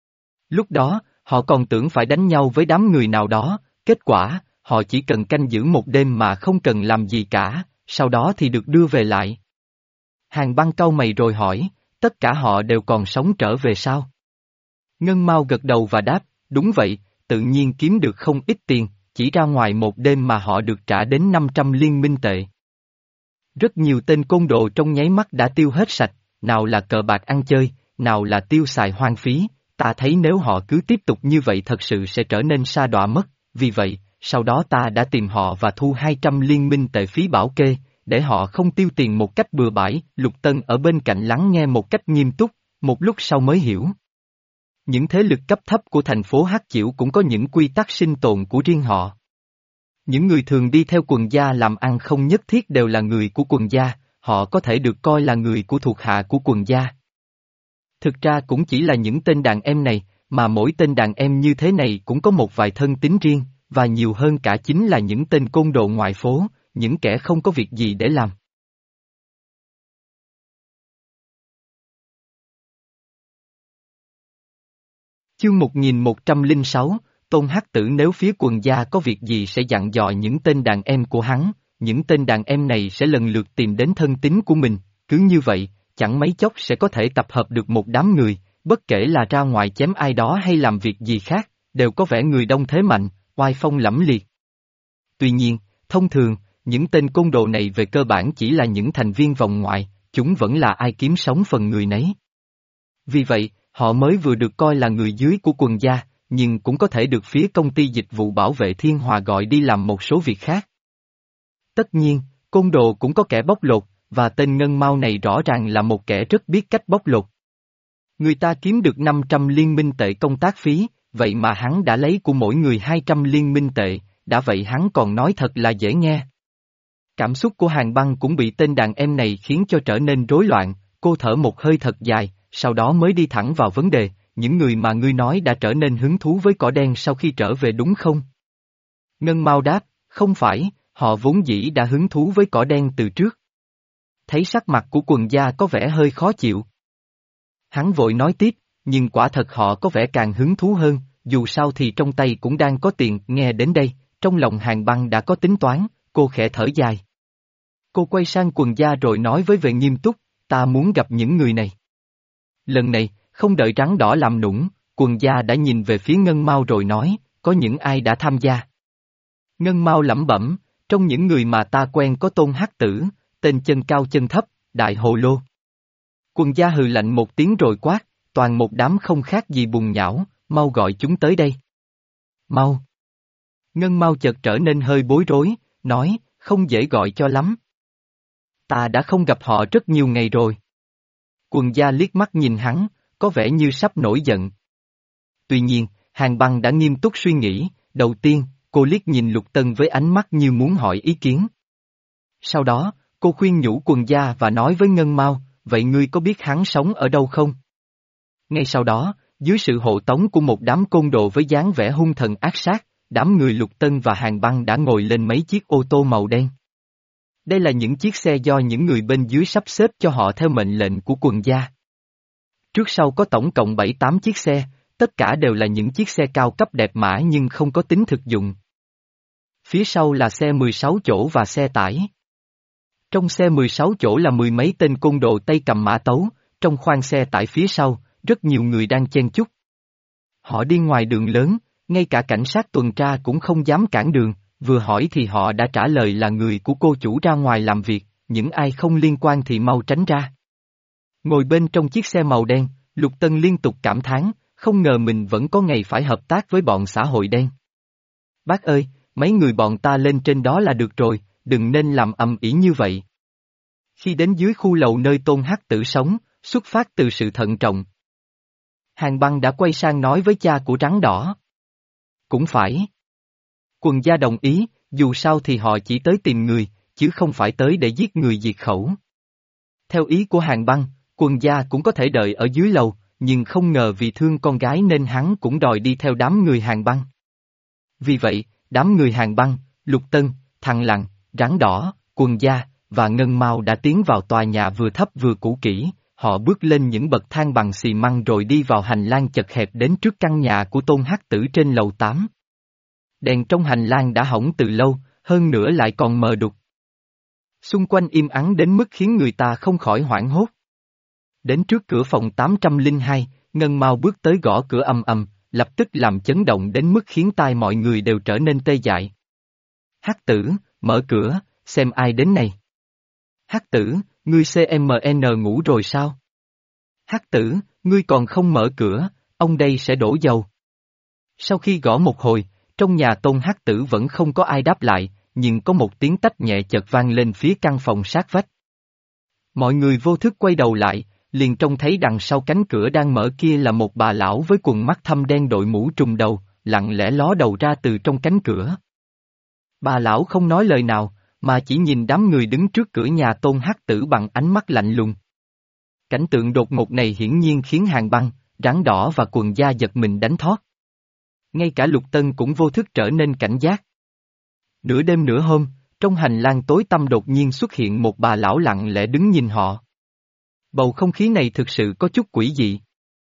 Lúc đó, họ còn tưởng phải đánh nhau với đám người nào đó, kết quả, họ chỉ cần canh giữ một đêm mà không cần làm gì cả, sau đó thì được đưa về lại. Hàng Băng cau mày rồi hỏi, tất cả họ đều còn sống trở về sao? Ngân Mau gật đầu và đáp, đúng vậy, tự nhiên kiếm được không ít tiền, chỉ ra ngoài một đêm mà họ được trả đến năm trăm liên minh tệ. Rất nhiều tên côn đồ trong nháy mắt đã tiêu hết sạch, nào là cờ bạc ăn chơi, nào là tiêu xài hoang phí, ta thấy nếu họ cứ tiếp tục như vậy thật sự sẽ trở nên sa đọa mất, vì vậy, sau đó ta đã tìm họ và thu hai trăm liên minh tệ phí bảo kê, để họ không tiêu tiền một cách bừa bãi. Lục Tân ở bên cạnh lắng nghe một cách nghiêm túc, một lúc sau mới hiểu. Những thế lực cấp thấp của thành phố Hắc Chiểu cũng có những quy tắc sinh tồn của riêng họ. Những người thường đi theo quần gia làm ăn không nhất thiết đều là người của quần gia, họ có thể được coi là người của thuộc hạ của quần gia. Thực ra cũng chỉ là những tên đàn em này, mà mỗi tên đàn em như thế này cũng có một vài thân tín riêng, và nhiều hơn cả chính là những tên côn đồ ngoại phố, những kẻ không có việc gì để làm. Chương một nghìn một trăm lẻ sáu, Tôn Hắc Tử nếu phía quần gia có việc gì sẽ dặn dò những tên đàn em của hắn, những tên đàn em này sẽ lần lượt tìm đến thân tín của mình, cứ như vậy, chẳng mấy chốc sẽ có thể tập hợp được một đám người, bất kể là ra ngoài chém ai đó hay làm việc gì khác, đều có vẻ người đông thế mạnh, oai phong lẫm liệt. Tuy nhiên, thông thường, những tên côn đồ này về cơ bản chỉ là những thành viên vòng ngoại, chúng vẫn là ai kiếm sống phần người nấy. Vì vậy, họ mới vừa được coi là người dưới của quần gia, nhưng cũng có thể được phía công ty dịch vụ bảo vệ Thiên Hòa gọi đi làm một số việc khác. Tất nhiên, côn đồ cũng có kẻ bóc lột, và tên Ngân Mau này rõ ràng là một kẻ rất biết cách bóc lột. Người ta kiếm được năm trăm liên minh tệ công tác phí, vậy mà hắn đã lấy của mỗi người hai trăm liên minh tệ, đã vậy hắn còn nói thật là dễ nghe. Cảm xúc của Hàng Băng cũng bị tên đàn em này khiến cho trở nên rối loạn, cô thở một hơi thật dài, sau đó mới đi thẳng vào vấn đề, những người mà ngươi nói đã trở nên hứng thú với cỏ đen sau khi trở về đúng không? Ngân Mau đáp, không phải, họ vốn dĩ đã hứng thú với cỏ đen từ trước. Thấy sắc mặt của quần gia có vẻ hơi khó chịu. Hắn vội nói tiếp, nhưng quả thật họ có vẻ càng hứng thú hơn, dù sao thì trong tay cũng đang có tiền, nghe đến đây, trong lòng Hàng Băng đã có tính toán, cô khẽ thở dài. Cô quay sang quần gia rồi nói với vẻ nghiêm túc, ta muốn gặp những người này. Lần này, không đợi Rắn Đỏ làm nũng, quần gia đã nhìn về phía Ngân Mao rồi nói, có những ai đã tham gia. Ngân Mao lẩm bẩm, trong những người mà ta quen có Tôn Hắc Tử, tên chân cao chân thấp, Đại Hồ Lô. Quần gia hừ lạnh một tiếng rồi quát, toàn một đám không khác gì bùn nhão, mau gọi chúng tới đây. Mau. Ngân Mao chợt trở nên hơi bối rối, nói, không dễ gọi cho lắm. Ta đã không gặp họ rất nhiều ngày rồi. Quần gia liếc mắt nhìn hắn, có vẻ như sắp nổi giận. Tuy nhiên, Hàn Băng đã nghiêm túc suy nghĩ, đầu tiên, cô liếc nhìn Lục Tân với ánh mắt như muốn hỏi ý kiến. Sau đó, cô khuyên nhủ quần gia và nói với Ngân Mao, vậy ngươi có biết hắn sống ở đâu không? Ngay sau đó, dưới sự hộ tống của một đám côn đồ với dáng vẻ hung thần ác sát, đám người Lục Tân và Hàn Băng đã ngồi lên mấy chiếc ô tô màu đen. Đây là những chiếc xe do những người bên dưới sắp xếp cho họ theo mệnh lệnh của quần gia. Trước sau có tổng cộng bảy tám chiếc xe, tất cả đều là những chiếc xe cao cấp đẹp mã nhưng không có tính thực dụng. Phía sau là xe mười sáu chỗ và xe tải. Trong xe mười sáu chỗ là mười mấy tên côn đồ tay cầm mã tấu, trong khoang xe tải phía sau, rất nhiều người đang chen chúc. Họ đi ngoài đường lớn, ngay cả cảnh sát tuần tra cũng không dám cản đường, vừa hỏi thì họ đã trả lời là người của cô chủ ra ngoài làm việc, những ai không liên quan thì mau tránh ra. Ngồi bên trong chiếc xe màu đen, Lục Tân liên tục cảm thán, không ngờ mình vẫn có ngày phải hợp tác với bọn xã hội đen. Bác ơi, mấy người bọn ta lên trên đó là được rồi, đừng nên làm ầm ĩ như vậy. Khi đến dưới khu lầu nơi Tôn Hắc Tử sống, xuất phát từ sự thận trọng. Hàn Băng đã quay sang nói với cha của Rắn Đỏ. Cũng phải. Quần gia đồng ý, dù sao thì họ chỉ tới tìm người, chứ không phải tới để giết người diệt khẩu. Theo ý của Hàn Băng, quần gia cũng có thể đợi ở dưới lầu, nhưng không ngờ vì thương con gái nên hắn cũng đòi đi theo đám người Hàn Băng. Vì vậy, đám người Hàn Băng, Lục Tân, Thằng Lằn, Rắn Đỏ, quần gia, và Ngân Mao đã tiến vào tòa nhà vừa thấp vừa cũ kỹ, họ bước lên những bậc thang bằng xi măng rồi đi vào hành lang chật hẹp đến trước căn nhà của Tôn Hắc Tử trên lầu tám. Đèn trong hành lang đã hỏng từ lâu, hơn nữa lại còn mờ đục. Xung quanh im ắng đến mức khiến người ta không khỏi hoảng hốt. Đến trước cửa phòng tám không hai, Ngân Mao bước tới gõ cửa ầm ầm, lập tức làm chấn động đến mức khiến tai mọi người đều trở nên tê dại. Hắc Tử, mở cửa, xem ai đến này. Hắc Tử, ngươi xê em en ngủ rồi sao? Hắc Tử, ngươi còn không mở cửa, ông đây sẽ đổ dầu. Sau khi gõ một hồi, trong nhà Tôn Hắc Tử vẫn không có ai đáp lại, nhưng có một tiếng tách nhẹ chợt vang lên phía căn phòng sát vách. Mọi người vô thức quay đầu lại, liền trông thấy đằng sau cánh cửa đang mở kia là một bà lão với quần mắt thâm đen đội mũ trùm đầu, lặng lẽ ló đầu ra từ trong cánh cửa. Bà lão không nói lời nào, mà chỉ nhìn đám người đứng trước cửa nhà Tôn Hắc Tử bằng ánh mắt lạnh lùng. Cảnh tượng đột ngột này hiển nhiên khiến Hàn Băng, Rắn Đỏ và quần gia giật mình đánh thót. Ngay cả Lục Tân cũng vô thức trở nên cảnh giác. Nửa đêm nửa hôm, trong hành lang tối tăm đột nhiên xuất hiện một bà lão lặng lẽ đứng nhìn họ. Bầu không khí này thực sự có chút quỷ dị.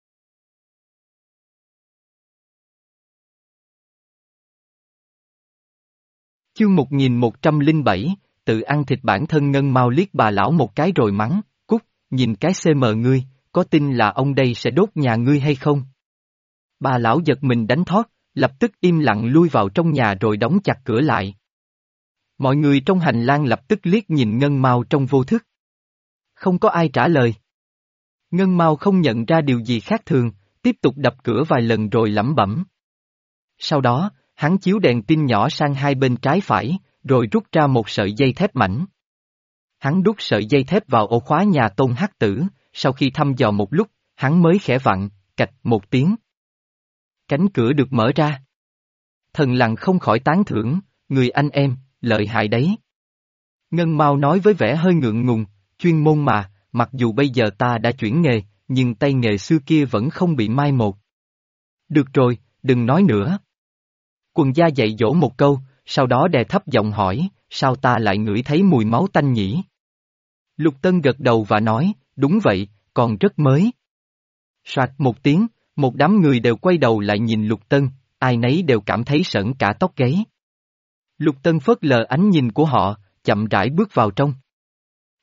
Chương một nghìn một trăm lẻ bảy, tự ăn thịt bản thân. Ngân Mao liếc bà lão một cái rồi mắng, cút, nhìn cái xê em ngươi, có tin là ông đây sẽ đốt nhà ngươi hay không? Bà lão giật mình đánh thót, lập tức im lặng lui vào trong nhà rồi đóng chặt cửa lại. Mọi người trong hành lang lập tức liếc nhìn Ngân Mao trong vô thức. Không có ai trả lời. Ngân Mao không nhận ra điều gì khác thường, tiếp tục đập cửa vài lần rồi lẩm bẩm. Sau đó, hắn chiếu đèn pin nhỏ sang hai bên trái phải, rồi rút ra một sợi dây thép mảnh. Hắn đút sợi dây thép vào ổ khóa nhà Tôn Hắc Tử, sau khi thăm dò một lúc, hắn mới khẽ vặn, cạch một tiếng. Cánh cửa được mở ra. Thần Lằn không khỏi tán thưởng, người anh em, lợi hại đấy. Ngân Mao nói với vẻ hơi ngượng ngùng, chuyên môn mà, mặc dù bây giờ ta đã chuyển nghề, nhưng tay nghề xưa kia vẫn không bị mai một. Được rồi, đừng nói nữa. Quần gia dạy dỗ một câu, sau đó đè thấp giọng hỏi, sao ta lại ngửi thấy mùi máu tanh nhỉ? Lục Tân gật đầu và nói, đúng vậy, còn rất mới. Soạt một tiếng, một đám người đều quay đầu lại nhìn Lục Tân, ai nấy đều cảm thấy sởn cả tóc gáy. Lục Tân phớt lờ ánh nhìn của họ, chậm rãi bước vào trong.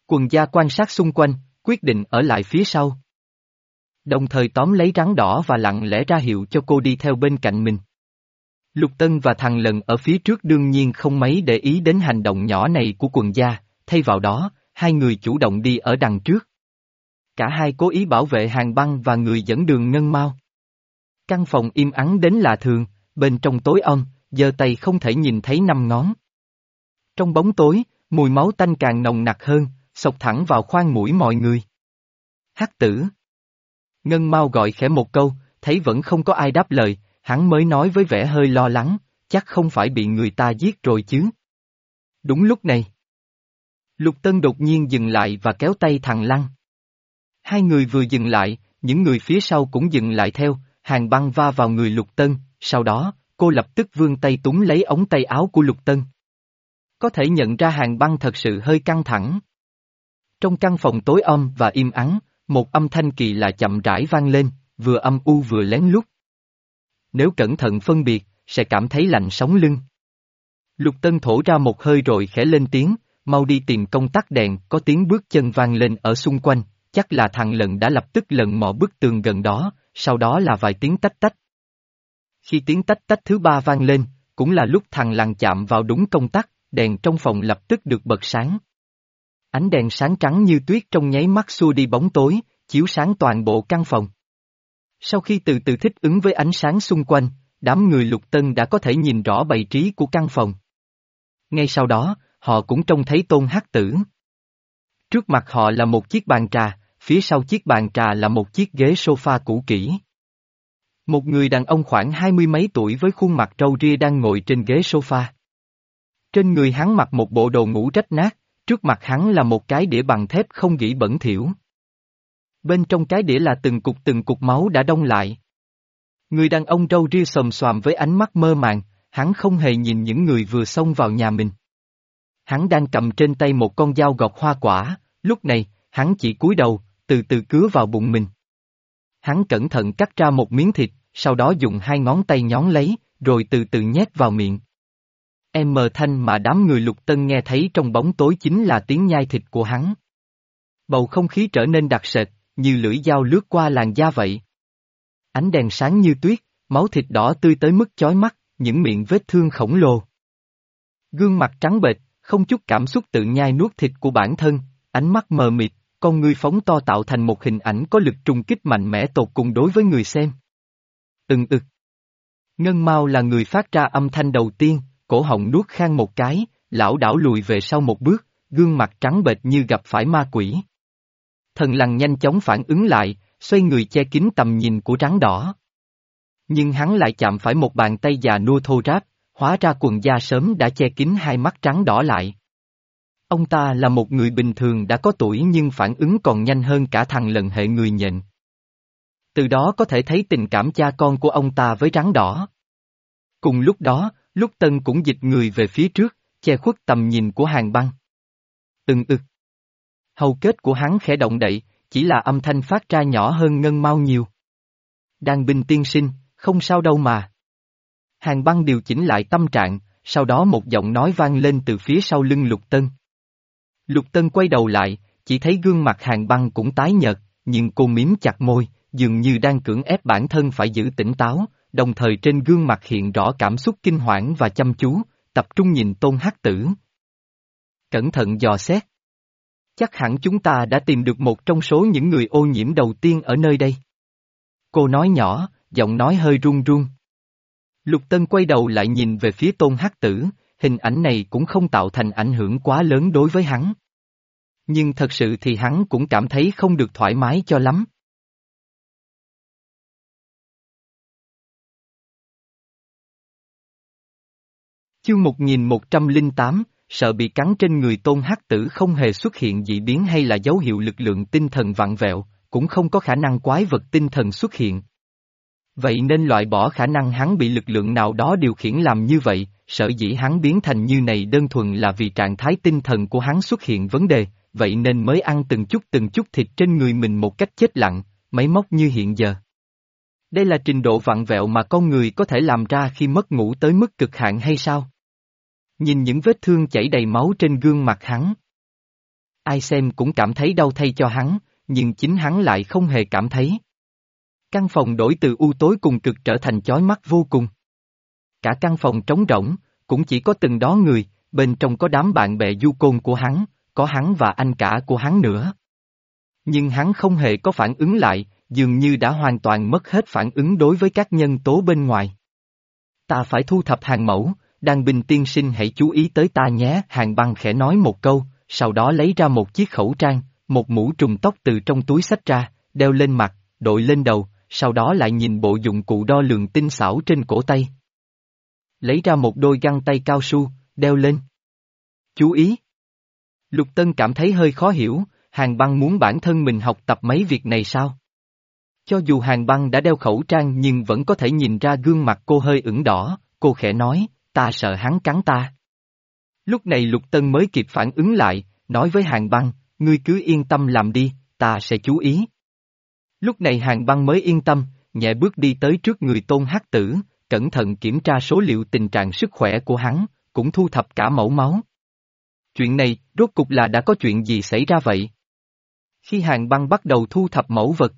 Quần gia quan sát xung quanh, quyết định ở lại phía sau. Đồng thời tóm lấy rắn đỏ và lặng lẽ ra hiệu cho cô đi theo bên cạnh mình. Lục Tân và thằng Lần ở phía trước đương nhiên không mấy để ý đến hành động nhỏ này của quần gia, thay vào đó, hai người chủ động đi ở đằng trước. Cả hai cố ý bảo vệ Hàng Băng và người dẫn đường Ngân Mao. Căn phòng im ắng đến lạ thường, bên trong tối om, giơ tay không thể nhìn thấy năm ngón. Trong bóng tối, mùi máu tanh càng nồng nặc hơn, xộc thẳng vào khoang mũi mọi người. Hắc tử. Ngân Mao gọi khẽ một câu, thấy vẫn không có ai đáp lời, hắn mới nói với vẻ hơi lo lắng, chắc không phải bị người ta giết rồi chứ. Đúng lúc này, Lục Tân đột nhiên dừng lại và kéo tay thằng Lăng. Hai người vừa dừng lại, những người phía sau cũng dừng lại theo, Hàng Băng va vào người Lục Tân, sau đó, cô lập tức vươn tay túm lấy ống tay áo của Lục Tân. Có thể nhận ra Hàng Băng thật sự hơi căng thẳng. Trong căn phòng tối om và im ắng, một âm thanh kỳ lạ chậm rãi vang lên, vừa âm u vừa lén lút. Nếu cẩn thận phân biệt, sẽ cảm thấy lạnh sống lưng. Lục Tân thổ ra một hơi rồi khẽ lên tiếng, mau đi tìm công tắc đèn, có tiếng bước chân vang lên ở xung quanh, chắc là thằng Lần đã lập tức lần mò bức tường gần đó, sau đó là vài tiếng tách tách. Khi tiếng tách tách thứ ba vang lên, cũng là lúc thằng Lằn chạm vào đúng công tắc, đèn trong phòng lập tức được bật sáng. Ánh đèn sáng trắng như tuyết trong nháy mắt xua đi bóng tối, chiếu sáng toàn bộ căn phòng. Sau khi từ từ thích ứng với ánh sáng xung quanh, đám người Lục Tân đã có thể nhìn rõ bày trí của căn phòng. Ngay sau đó, họ cũng trông thấy Tôn Hắc Tử. Trước mặt họ là một chiếc bàn trà, phía sau chiếc bàn trà là một chiếc ghế sofa cũ kỹ. Một người đàn ông khoảng hai mươi mấy tuổi với khuôn mặt râu ria đang ngồi trên ghế sofa. Trên người hắn mặc một bộ đồ ngủ rách nát, trước mặt hắn là một cái đĩa bằng thép không gỉ bẩn thỉu. Bên trong cái đĩa là từng cục từng cục máu đã đông lại. Người đàn ông râu ria xồm xoàm với ánh mắt mơ màng, hắn không hề nhìn những người vừa xông vào nhà mình. Hắn đang cầm trên tay một con dao gọt hoa quả, lúc này, hắn chỉ cúi đầu, từ từ cứa vào bụng mình. Hắn cẩn thận cắt ra một miếng thịt, sau đó dùng hai ngón tay nhón lấy, rồi từ từ nhét vào miệng. Em mờ thanh mà đám người Lục Tân nghe thấy trong bóng tối chính là tiếng nhai thịt của hắn. Bầu không khí trở nên đặc sệt, như lưỡi dao lướt qua làn da vậy. Ánh đèn sáng như tuyết, máu thịt đỏ tươi tới mức chói mắt, những miệng vết thương khổng lồ. Gương mặt trắng bệch, không chút cảm xúc tự nhai nuốt thịt của bản thân, ánh mắt mờ mịt, con ngươi phóng to tạo thành một hình ảnh có lực trùng kích mạnh mẽ tột cùng đối với người xem. Ừng ực. Ngân Mao là người phát ra âm thanh đầu tiên, cổ họng nuốt khan một cái, lảo đảo lùi về sau một bước, gương mặt trắng bệch như gặp phải ma quỷ. Thần Lằn nhanh chóng phản ứng lại, xoay người che kín tầm nhìn của rắn đỏ. Nhưng hắn lại chạm phải một bàn tay già nua thô ráp, hóa ra quần gia sớm đã che kín hai mắt trắng đỏ lại. Ông ta là một người bình thường đã có tuổi nhưng phản ứng còn nhanh hơn cả thằng Lần hệ người nhện. Từ đó có thể thấy tình cảm cha con của ông ta với rắn đỏ. Cùng lúc đó, Lục Tân cũng dịch người về phía trước, che khuất tầm nhìn của Hàng Băng. Ừng ực. Hầu kết của hắn khẽ động đậy, chỉ là âm thanh phát ra nhỏ hơn Ngân Mao nhiều. Đan binh tiên sinh, không sao đâu mà. Hàng Băng điều chỉnh lại tâm trạng, sau đó một giọng nói vang lên từ phía sau lưng Lục Tân. Lục Tân quay đầu lại, chỉ thấy gương mặt Hàng Băng cũng tái nhợt, nhưng cô miếm chặt môi, dường như đang cưỡng ép bản thân phải giữ tỉnh táo, đồng thời trên gương mặt hiện rõ cảm xúc kinh hoảng và chăm chú, tập trung nhìn Tôn Hắc Tử. Cẩn thận dò xét. Chắc hẳn chúng ta đã tìm được một trong số những người ô nhiễm đầu tiên ở nơi đây. Cô nói nhỏ, giọng nói hơi run run. Lục Tân quay đầu lại nhìn về phía Tôn Hắc Tử, hình ảnh này cũng không tạo thành ảnh hưởng quá lớn đối với hắn. Nhưng thật sự thì hắn cũng cảm thấy không được thoải mái cho lắm. Chương một nghìn một trăm lẻ tám, sợ bị cắn. Trên người Tôn Hắc Tử không hề xuất hiện dị biến hay là dấu hiệu lực lượng tinh thần vặn vẹo, cũng không có khả năng quái vật tinh thần xuất hiện. Vậy nên loại bỏ khả năng hắn bị lực lượng nào đó điều khiển làm như vậy, sở dĩ hắn biến thành như này đơn thuần là vì trạng thái tinh thần của hắn xuất hiện vấn đề, vậy nên mới ăn từng chút từng chút thịt trên người mình một cách chết lặng, máy móc như hiện giờ. Đây là trình độ vặn vẹo mà con người có thể làm ra khi mất ngủ tới mức cực hạn hay sao? Nhìn những vết thương chảy đầy máu trên gương mặt hắn. Ai xem cũng cảm thấy đau thay cho hắn, nhưng chính hắn lại không hề cảm thấy. Căn phòng đổi từ u tối cùng cực trở thành chói mắt vô cùng. Cả căn phòng trống rỗng, cũng chỉ có từng đó người, bên trong có đám bạn bè du côn của hắn, có hắn và anh cả của hắn nữa. Nhưng hắn không hề có phản ứng lại, dường như đã hoàn toàn mất hết phản ứng đối với các nhân tố bên ngoài. Ta phải thu thập hàng mẫu, Đan Bình tiên sinh hãy chú ý tới ta nhé. Hàn Băng khẽ nói một câu, sau đó lấy ra một chiếc khẩu trang, một mũ trùm tóc từ trong túi xách ra, đeo lên mặt, đội lên đầu, sau đó lại nhìn bộ dụng cụ đo lường tinh xảo trên cổ tay. Lấy ra một đôi găng tay cao su, đeo lên. Chú ý! Lục Tân cảm thấy hơi khó hiểu, Hàn Băng muốn bản thân mình học tập mấy việc này sao? Cho dù Hàn Băng đã đeo khẩu trang nhưng vẫn có thể nhìn ra gương mặt cô hơi ửng đỏ, cô khẽ nói, ta sợ hắn cắn ta. Lúc này Lục Tân mới kịp phản ứng lại, nói với Hàn Băng, ngươi cứ yên tâm làm đi, ta sẽ chú ý. Lúc này Hàn Băng mới yên tâm, nhẹ bước đi tới trước người Tôn Hắc Tử, cẩn thận kiểm tra số liệu tình trạng sức khỏe của hắn, cũng thu thập cả mẫu máu. Chuyện này, rốt cục là đã có chuyện gì xảy ra vậy? Khi Hàn Băng bắt đầu thu thập mẫu vật,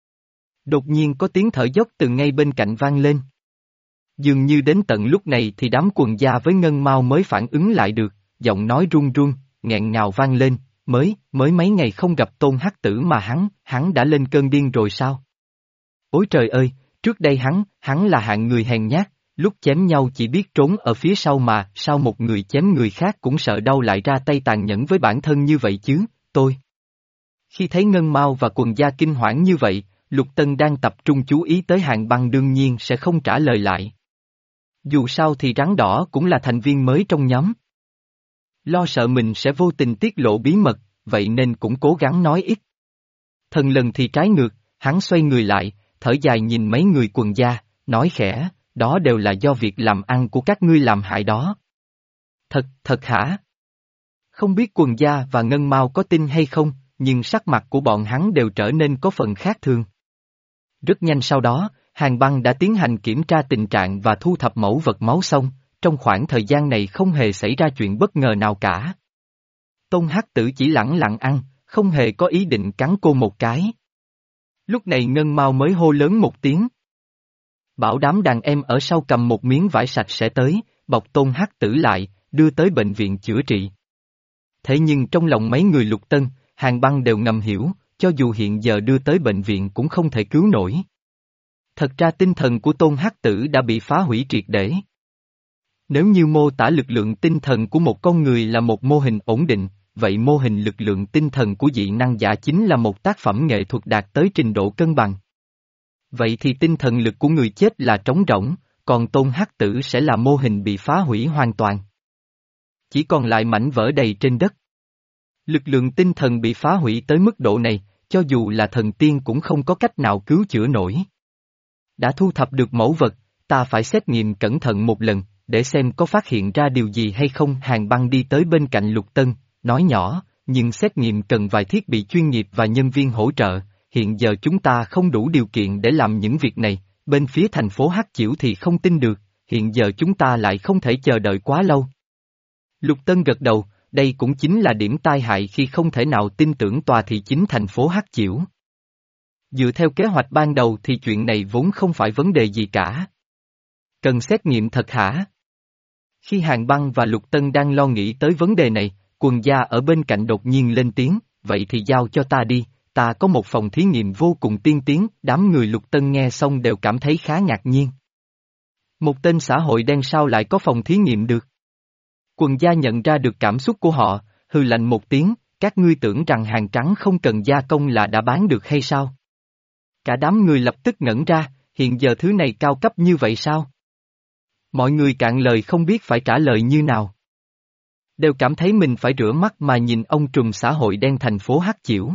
đột nhiên có tiếng thở dốc từ ngay bên cạnh vang lên. Dường như đến tận lúc này thì đám quần gia với Ngân Mao mới phản ứng lại được, giọng nói run run, nghẹn ngào vang lên, mới, mới mấy ngày không gặp Tôn Hắc Tử mà hắn, hắn đã lên cơn điên rồi sao? Ôi trời ơi, trước đây hắn, hắn là hạng người hèn nhát, lúc chém nhau chỉ biết trốn ở phía sau mà, sao một người chém người khác cũng sợ đau lại ra tay tàn nhẫn với bản thân như vậy chứ, tôi. Khi thấy Ngân Mao và quần gia kinh hoảng như vậy, Lục Tân đang tập trung chú ý tới Hàn Băng đương nhiên sẽ không trả lời lại. Dù sao thì rắn đỏ cũng là thành viên mới trong nhóm. Lo sợ mình sẽ vô tình tiết lộ bí mật, vậy nên cũng cố gắng nói ít. Thần lần thì trái ngược, hắn xoay người lại, thở dài nhìn mấy người quần gia, nói khẽ, đó đều là do việc làm ăn của các ngươi làm hại đó. Thật, thật hả? Không biết quần gia và Ngân Mao có tin hay không, nhưng sắc mặt của bọn hắn đều trở nên có phần khác thường. Rất nhanh sau đó, Hàn Băng đã tiến hành kiểm tra tình trạng và thu thập mẫu vật máu xong, trong khoảng thời gian này không hề xảy ra chuyện bất ngờ nào cả. Tôn Hắc Tử chỉ lẳng lặng ăn, không hề có ý định cắn cô một cái. Lúc này Ngân Mao mới hô lớn một tiếng. Bảo đám đàn em ở sau cầm một miếng vải sạch sẽ tới, bọc Tôn Hắc Tử lại, đưa tới bệnh viện chữa trị. Thế nhưng trong lòng mấy người Lục Tân, Hàn Băng đều ngầm hiểu, cho dù hiện giờ đưa tới bệnh viện cũng không thể cứu nổi. Thật ra tinh thần của Tôn Hắc Tử đã bị phá hủy triệt để. Nếu như mô tả lực lượng tinh thần của một con người là một mô hình ổn định, vậy mô hình lực lượng tinh thần của dị năng giả chính là một tác phẩm nghệ thuật đạt tới trình độ cân bằng. Vậy thì tinh thần lực của người chết là trống rỗng, còn Tôn Hắc Tử sẽ là mô hình bị phá hủy hoàn toàn. Chỉ còn lại mảnh vỡ đầy trên đất. Lực lượng tinh thần bị phá hủy tới mức độ này, cho dù là thần tiên cũng không có cách nào cứu chữa nổi. Đã thu thập được mẫu vật, ta phải xét nghiệm cẩn thận một lần, để xem có phát hiện ra điều gì hay không. Hàn Băng đi tới bên cạnh Lục Tân, nói nhỏ, nhưng xét nghiệm cần vài thiết bị chuyên nghiệp và nhân viên hỗ trợ, hiện giờ chúng ta không đủ điều kiện để làm những việc này, bên phía thành phố Hắc Chiểu thì không tin được, hiện giờ chúng ta lại không thể chờ đợi quá lâu. Lục Tân gật đầu, đây cũng chính là điểm tai hại khi không thể nào tin tưởng tòa thị chính thành phố Hắc Chiểu. Dựa theo kế hoạch ban đầu thì chuyện này vốn không phải vấn đề gì cả. Cần xét nghiệm thật hả? Khi Hàn Băng và Lục Tân đang lo nghĩ tới vấn đề này, quần gia ở bên cạnh đột nhiên lên tiếng, vậy thì giao cho ta đi, ta có một phòng thí nghiệm vô cùng tiên tiến. Đám người Lục Tân nghe xong đều cảm thấy khá ngạc nhiên. Một tên xã hội đen sao lại có phòng thí nghiệm được? Quần gia nhận ra được cảm xúc của họ, hừ lạnh một tiếng, các ngươi tưởng rằng hàng trắng không cần gia công là đã bán được hay sao? Cả đám người lập tức ngẩn ra, hiện giờ thứ này cao cấp như vậy sao? Mọi người cạn lời không biết phải trả lời như nào. Đều cảm thấy mình phải rửa mắt mà nhìn ông trùm xã hội đen thành phố Hắc Chiểu.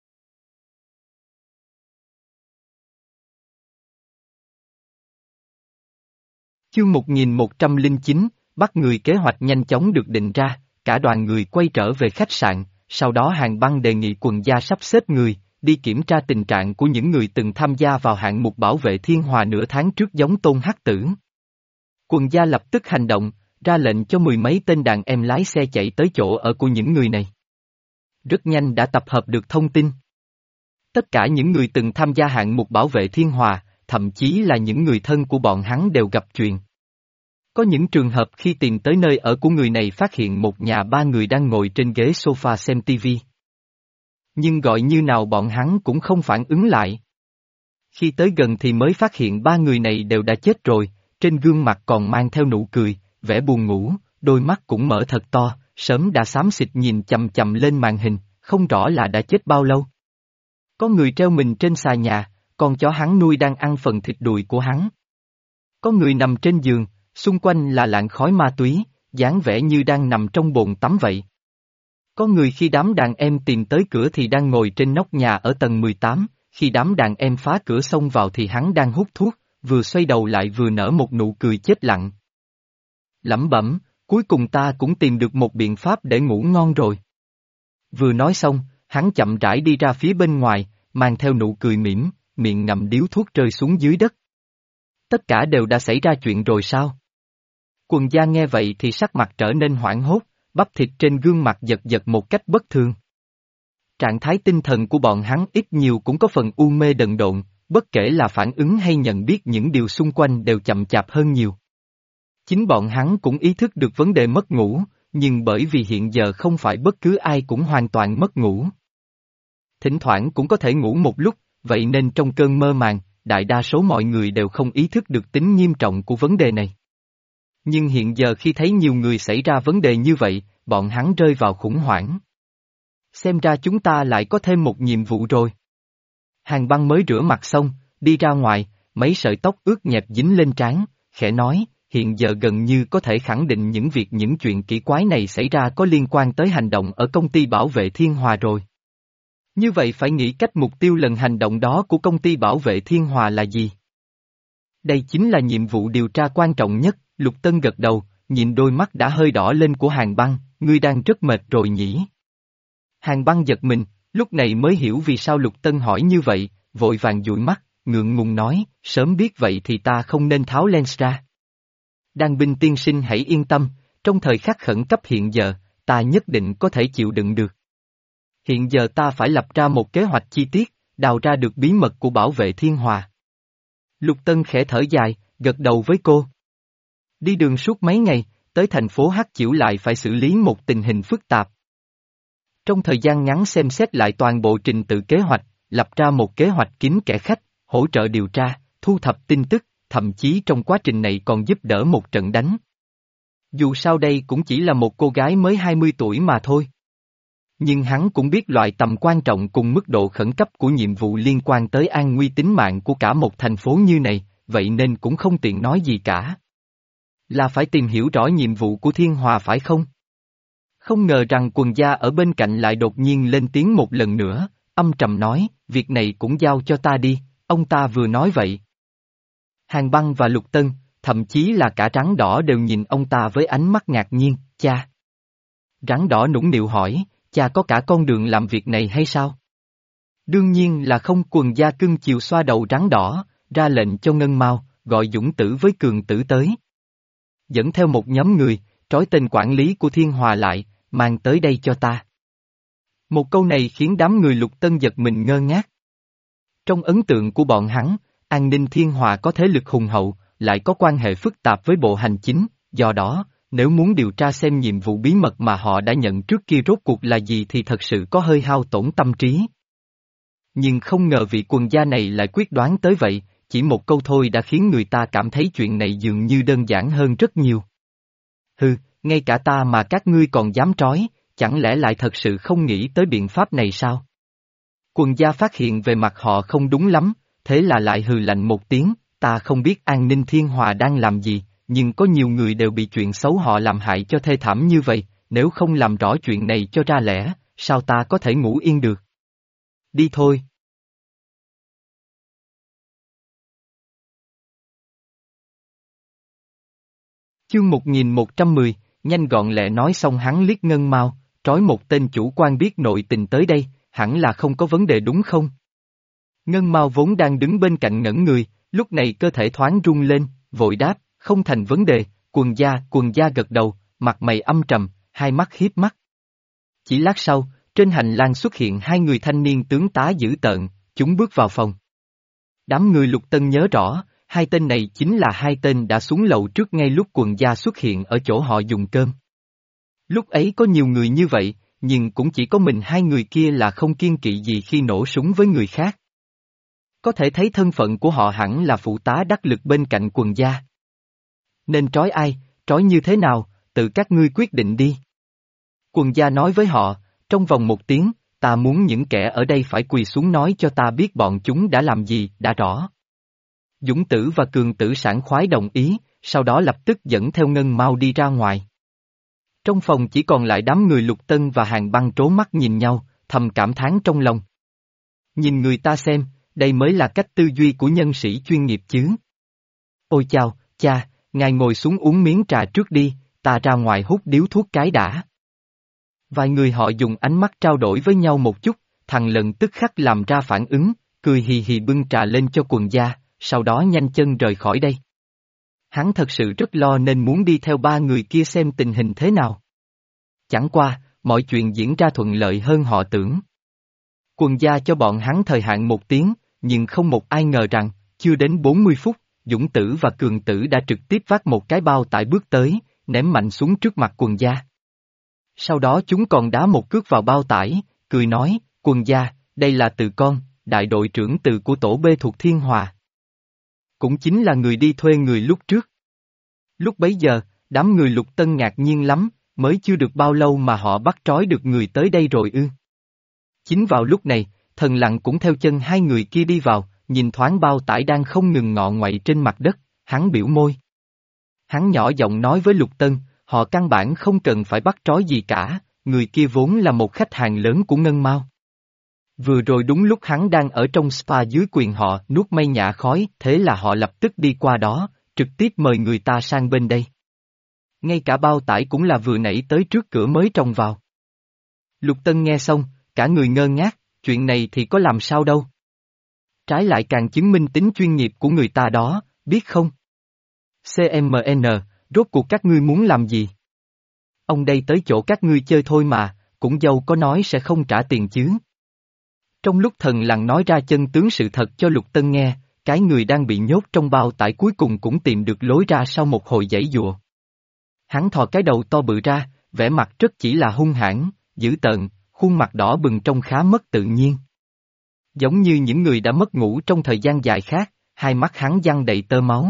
Chương một nghìn một trăm lẻ chín, bắt người. Kế hoạch nhanh chóng được định ra, cả đoàn người quay trở về khách sạn, sau đó Hàn Băng đề nghị quần gia sắp xếp người, đi kiểm tra tình trạng của những người từng tham gia vào hạng mục bảo vệ thiên hòa nửa tháng trước giống Tôn Hắc Tử. Quần gia lập tức hành động, ra lệnh cho mười mấy tên đàn em lái xe chạy tới chỗ ở của những người này. rất nhanh đã tập hợp được thông tin. Tất cả những người từng tham gia hạng mục bảo vệ Thiên Hòa, thậm chí là những người thân của bọn hắn đều gặp chuyện. Có những trường hợp khi tìm tới nơi ở của người này phát hiện một nhà ba người đang ngồi trên ghế sofa xem tivi. Nhưng gọi như nào bọn hắn cũng không phản ứng lại. Khi tới gần thì mới phát hiện ba người này đều đã chết rồi, trên gương mặt còn mang theo nụ cười, vẻ buồn ngủ, đôi mắt cũng mở thật to, sớm đã xám xịt nhìn chầm chầm lên màn hình, không rõ là đã chết bao lâu. Có người treo mình trên xà nhà, con chó hắn nuôi đang ăn phần thịt đùi của hắn. Có người nằm trên giường, xung quanh là làn khói ma túy, dáng vẻ như đang nằm trong bồn tắm vậy. Có người khi đám đàn em tìm tới cửa thì đang ngồi trên nóc nhà ở tầng mười tám, khi đám đàn em phá cửa xông vào thì hắn đang hút thuốc, vừa xoay đầu lại vừa nở một nụ cười chết lặng. Lẩm bẩm, cuối cùng ta cũng tìm được một biện pháp để ngủ ngon rồi. Vừa nói xong, hắn chậm rãi đi ra phía bên ngoài, mang theo nụ cười mỉm, miệng ngậm điếu thuốc rơi xuống dưới đất. Tất cả đều đã xảy ra chuyện rồi sao? Quần gia nghe vậy thì sắc mặt trở nên hoảng hốt, bắp thịt trên gương mặt giật giật một cách bất thường. Trạng thái tinh thần của bọn hắn ít nhiều cũng có phần u mê đần độn, bất kể là phản ứng hay nhận biết những điều xung quanh đều chậm chạp hơn nhiều. Chính bọn hắn cũng ý thức được vấn đề mất ngủ, nhưng bởi vì hiện giờ không phải bất cứ ai cũng hoàn toàn mất ngủ. Thỉnh thoảng cũng có thể ngủ một lúc, vậy nên trong cơn mơ màng, đại đa số mọi người đều không ý thức được tính nghiêm trọng của vấn đề này. Nhưng hiện giờ khi thấy nhiều người xảy ra vấn đề như vậy, bọn hắn rơi vào khủng hoảng. Xem ra chúng ta lại có thêm một nhiệm vụ rồi. Hàn Băng mới rửa mặt xong, đi ra ngoài, mấy sợi tóc ướt nhẹp dính lên trán, khẽ nói, hiện giờ gần như có thể khẳng định những việc những chuyện kỳ quái này xảy ra có liên quan tới hành động ở công ty bảo vệ Thiên Hòa rồi. Như vậy phải nghĩ cách mục tiêu lần hành động đó của công ty bảo vệ Thiên Hòa là gì? Đây chính là nhiệm vụ điều tra quan trọng nhất, Lục Tân gật đầu, nhìn đôi mắt đã hơi đỏ lên của Hàn Băng, ngươi đang rất mệt rồi nhỉ? Hàn Băng giật mình, lúc này mới hiểu vì sao Lục Tân hỏi như vậy, vội vàng dụi mắt, ngượng ngùng nói, sớm biết vậy thì ta không nên tháo lens ra. Đan binh tiên sinh hãy yên tâm, trong thời khắc khẩn cấp hiện giờ, ta nhất định có thể chịu đựng được. Hiện giờ ta phải lập ra một kế hoạch chi tiết, đào ra được bí mật của bảo vệ Thiên Hòa. Lục Tân khẽ thở dài, gật đầu với cô. Đi đường suốt mấy ngày, tới thành phố Hắc Chiểu lại phải xử lý một tình hình phức tạp. Trong thời gian ngắn xem xét lại toàn bộ trình tự kế hoạch, lập ra một kế hoạch kín kẽ khách, hỗ trợ điều tra, thu thập tin tức, thậm chí trong quá trình này còn giúp đỡ một trận đánh. Dù sao đây cũng chỉ là một cô gái mới hai mươi tuổi mà thôi. Nhưng hắn cũng biết loại tầm quan trọng cùng mức độ khẩn cấp của nhiệm vụ liên quan tới an nguy tính mạng của cả một thành phố như này, vậy nên cũng không tiện nói gì cả. Là phải tìm hiểu rõ nhiệm vụ của Thiên Hòa phải không? Không ngờ rằng quần gia ở bên cạnh lại đột nhiên lên tiếng một lần nữa, âm trầm nói, việc này cũng giao cho ta đi, ông ta vừa nói vậy. Hàn Băng và Lục Tân, thậm chí là cả Rắn Đỏ đều nhìn ông ta với ánh mắt ngạc nhiên, cha. Rắn Đỏ nũng nịu hỏi, cha có cả con đường làm việc này hay sao? Đương nhiên là không. Quần gia cưng chiều xoa đầu Rắn Đỏ, ra lệnh cho Ngân Mao, gọi Dũng Tử với Cường Tử tới. Dẫn theo một nhóm người, trói tên quản lý của Thiên Hòa lại, mang tới đây cho ta. Một câu này khiến đám người Lục Tân giật mình ngơ ngác. Trong ấn tượng của bọn hắn, an ninh Thiên Hòa có thế lực hùng hậu, lại có quan hệ phức tạp với bộ hành chính, do đó, nếu muốn điều tra xem nhiệm vụ bí mật mà họ đã nhận trước kia rốt cuộc là gì thì thật sự có hơi hao tổn tâm trí. Nhưng không ngờ vị quần gia này lại quyết đoán tới vậy, chỉ một câu thôi đã khiến người ta cảm thấy chuyện này dường như đơn giản hơn rất nhiều. Hừ, ngay cả ta mà các ngươi còn dám trói, chẳng lẽ lại thật sự không nghĩ tới biện pháp này sao? Quần gia phát hiện về mặt họ không đúng lắm, thế là lại hừ lạnh một tiếng, ta không biết an ninh Thiên Hòa đang làm gì, nhưng có nhiều người đều bị chuyện xấu họ làm hại cho thê thảm như vậy, nếu không làm rõ chuyện này cho ra lẽ, sao ta có thể ngủ yên được? Đi thôi. Chương một nghìn một trăm mười, nhanh gọn lẹ nói xong hắn liếc Ngân Mao, trói một tên chủ quan biết nội tình tới đây, hẳn là không có vấn đề đúng không? Ngân Mao vốn đang đứng bên cạnh ngẩn người, lúc này cơ thể thoáng rung lên, vội đáp, không thành vấn đề, quần gia, quần gia gật đầu, mặt mày âm trầm, hai mắt hiếp mắt. Chỉ lát sau, Trên hành lang xuất hiện hai người thanh niên tướng tá dữ tợn, chúng bước vào phòng. Đám người Lục Tân nhớ rõ, hai tên này chính là hai tên đã xuống lầu trước ngay lúc quần gia xuất hiện ở chỗ họ dùng cơm. Lúc ấy có nhiều người như vậy, nhưng cũng chỉ có mình hai người kia là không kiêng kỵ gì khi nổ súng với người khác. Có thể thấy thân phận của họ hẳn là phụ tá đắc lực bên cạnh quần gia. Nên trói ai, trói như thế nào, tự các ngươi quyết định đi. Quần gia nói với họ, trong vòng một tiếng, ta muốn những kẻ ở đây phải quỳ xuống nói cho ta biết bọn chúng đã làm gì, đã rõ. Dũng Tử và Cường Tử sảng khoái đồng ý, sau đó lập tức dẫn theo Ngân Mau đi ra ngoài. Trong phòng chỉ còn lại đám người Lục Tân và Hàn Băng trố mắt nhìn nhau, thầm cảm thán trong lòng. Nhìn người ta xem, đây mới là cách tư duy của nhân sĩ chuyên nghiệp chứ. Ôi chao, cha, ngài ngồi xuống uống miếng trà trước đi, ta ra ngoài hút điếu thuốc cái đã. Vài người họ dùng ánh mắt trao đổi với nhau một chút, thằng Lần tức khắc làm ra phản ứng, cười hì hì bưng trà lên cho quần gia, sau đó nhanh chân rời khỏi đây. Hắn thật sự rất lo nên muốn đi theo ba người kia xem tình hình thế nào. Chẳng qua, mọi chuyện diễn ra thuận lợi hơn họ tưởng. Quần gia cho bọn hắn thời hạn một tiếng, nhưng không một ai ngờ rằng, chưa đến bốn mươi phút, Dũng Tử và Cường Tử đã trực tiếp vác một cái bao tải bước tới, ném mạnh xuống trước mặt quần gia. Sau đó chúng còn đá một cước vào bao tải, cười nói, quần gia, đây là Từ con, đại đội trưởng Từ của tổ B thuộc Thiên Hòa. Cũng chính là người đi thuê người lúc trước. Lúc bấy giờ, đám người Lục Tân ngạc nhiên lắm, mới chưa được bao lâu mà họ bắt trói được người tới đây rồi ư. Chính vào lúc này, Thần Lặng cũng theo chân hai người kia đi vào, nhìn thoáng bao tải đang không ngừng ngọ ngoậy trên mặt đất, hắn biểu môi. Hắn nhỏ giọng nói với Lục Tân, họ căn bản không cần phải bắt trói gì cả, người kia vốn là một khách hàng lớn của Ngân Mau. Vừa rồi đúng lúc hắn đang ở trong spa dưới quyền họ nuốt mây nhả khói, thế là họ lập tức đi qua đó, trực tiếp mời người ta sang bên đây. Ngay cả bao tải cũng là vừa nãy tới trước cửa mới trồng vào. Lục Tân nghe xong, cả người ngơ ngác, chuyện này thì có làm sao đâu. Trái lại càng chứng minh tính chuyên nghiệp của người ta đó, biết không? xê em en, rốt cuộc các ngươi muốn làm gì? Ông đây tới chỗ các ngươi chơi thôi mà, cũng dâu có nói sẽ không trả tiền chứ. Trong lúc Thần Lặng nói ra chân tướng sự thật cho Lục Tân nghe, cái người đang bị nhốt trong bao tải cuối cùng cũng tìm được lối ra sau một hồi giãy giụa. Hắn thò cái đầu to bự ra, vẻ mặt rất chỉ là hung hãn, dữ tợn, khuôn mặt đỏ bừng trông khá mất tự nhiên. Giống như những người đã mất ngủ trong thời gian dài khác, hai mắt hắn giăng đầy tơ máu.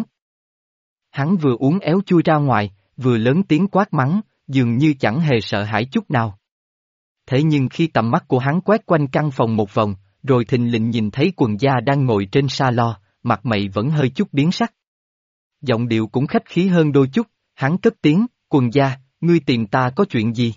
Hắn vừa uống éo chui ra ngoài, vừa lớn tiếng quát mắng, dường như chẳng hề sợ hãi chút nào. Thế nhưng khi tầm mắt của hắn quét quanh căn phòng một vòng, rồi thình lình nhìn thấy quần gia đang ngồi trên sa lo, mặt mày vẫn hơi chút biến sắc. Giọng điệu cũng khách khí hơn đôi chút, hắn cất tiếng, quần gia, ngươi tìm ta có chuyện gì?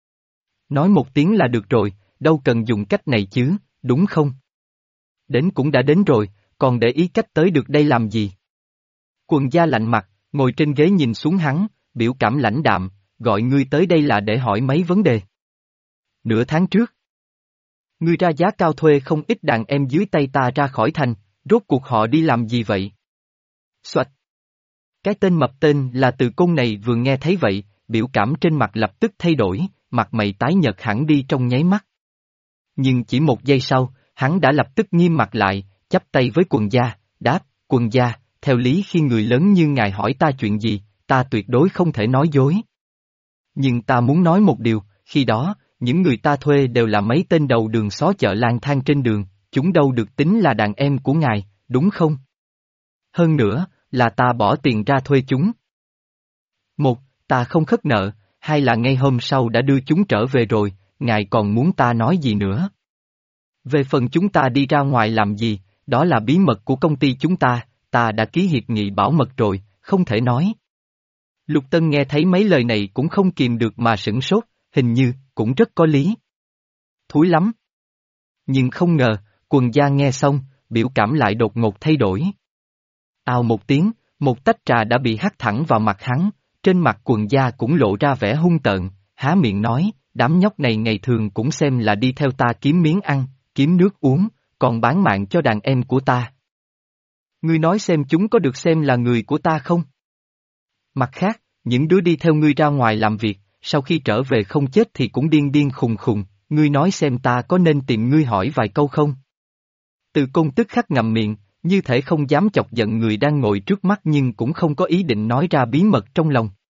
Nói một tiếng là được rồi, đâu cần dùng cách này chứ, đúng không? Đến cũng đã đến rồi, còn để ý cách tới được đây làm gì? Quần gia lạnh mặt, ngồi trên ghế nhìn xuống hắn, biểu cảm lãnh đạm, gọi ngươi tới đây là để hỏi mấy vấn đề. Nửa tháng trước, ngươi ra giá cao thuê không ít đàn em dưới tay ta ra khỏi thành, rốt cuộc họ đi làm gì vậy? Xoạch! Cái tên mập tên là Từ Côn này vừa nghe thấy vậy, biểu cảm trên mặt lập tức thay đổi, mặt mày tái nhợt hẳn đi trong nháy mắt. Nhưng chỉ một giây sau, hắn đã lập tức nghiêm mặt lại, chắp tay với quần gia, đáp, quần gia, theo lý khi người lớn như ngài hỏi ta chuyện gì, ta tuyệt đối không thể nói dối. Nhưng ta muốn nói một điều, khi đó, những người ta thuê đều là mấy tên đầu đường xó chợ lang thang trên đường, chúng đâu được tính là đàn em của ngài, đúng không? Hơn nữa, là ta bỏ tiền ra thuê chúng. Một, ta không khất nợ, hai là ngay hôm sau đã đưa chúng trở về rồi, ngài còn muốn ta nói gì nữa? Về phần chúng ta đi ra ngoài làm gì, đó là bí mật của công ty chúng ta, ta đã ký hiệp nghị bảo mật rồi, không thể nói. Lục Tân nghe thấy mấy lời này cũng không kìm được mà sửng sốt, hình như, cũng rất có lý. Thúi lắm. Nhưng không ngờ, quần gia nghe xong, biểu cảm lại đột ngột thay đổi. Ào một tiếng, một tách trà đã bị hắt thẳng vào mặt hắn, trên mặt quần gia cũng lộ ra vẻ hung tợn, há miệng nói, đám nhóc này ngày thường cũng xem là đi theo ta kiếm miếng ăn, kiếm nước uống, còn bán mạng cho đàn em của ta. Ngươi nói xem chúng có được xem là người của ta không? Mặt khác, những đứa đi theo ngươi ra ngoài làm việc, sau khi trở về không chết thì cũng điên điên khùng khùng, ngươi nói xem ta có nên tìm ngươi hỏi vài câu không? Từ Côn tức khắc ngậm miệng, như thể không dám chọc giận người đang ngồi trước mắt nhưng cũng không có ý định nói ra bí mật trong lòng.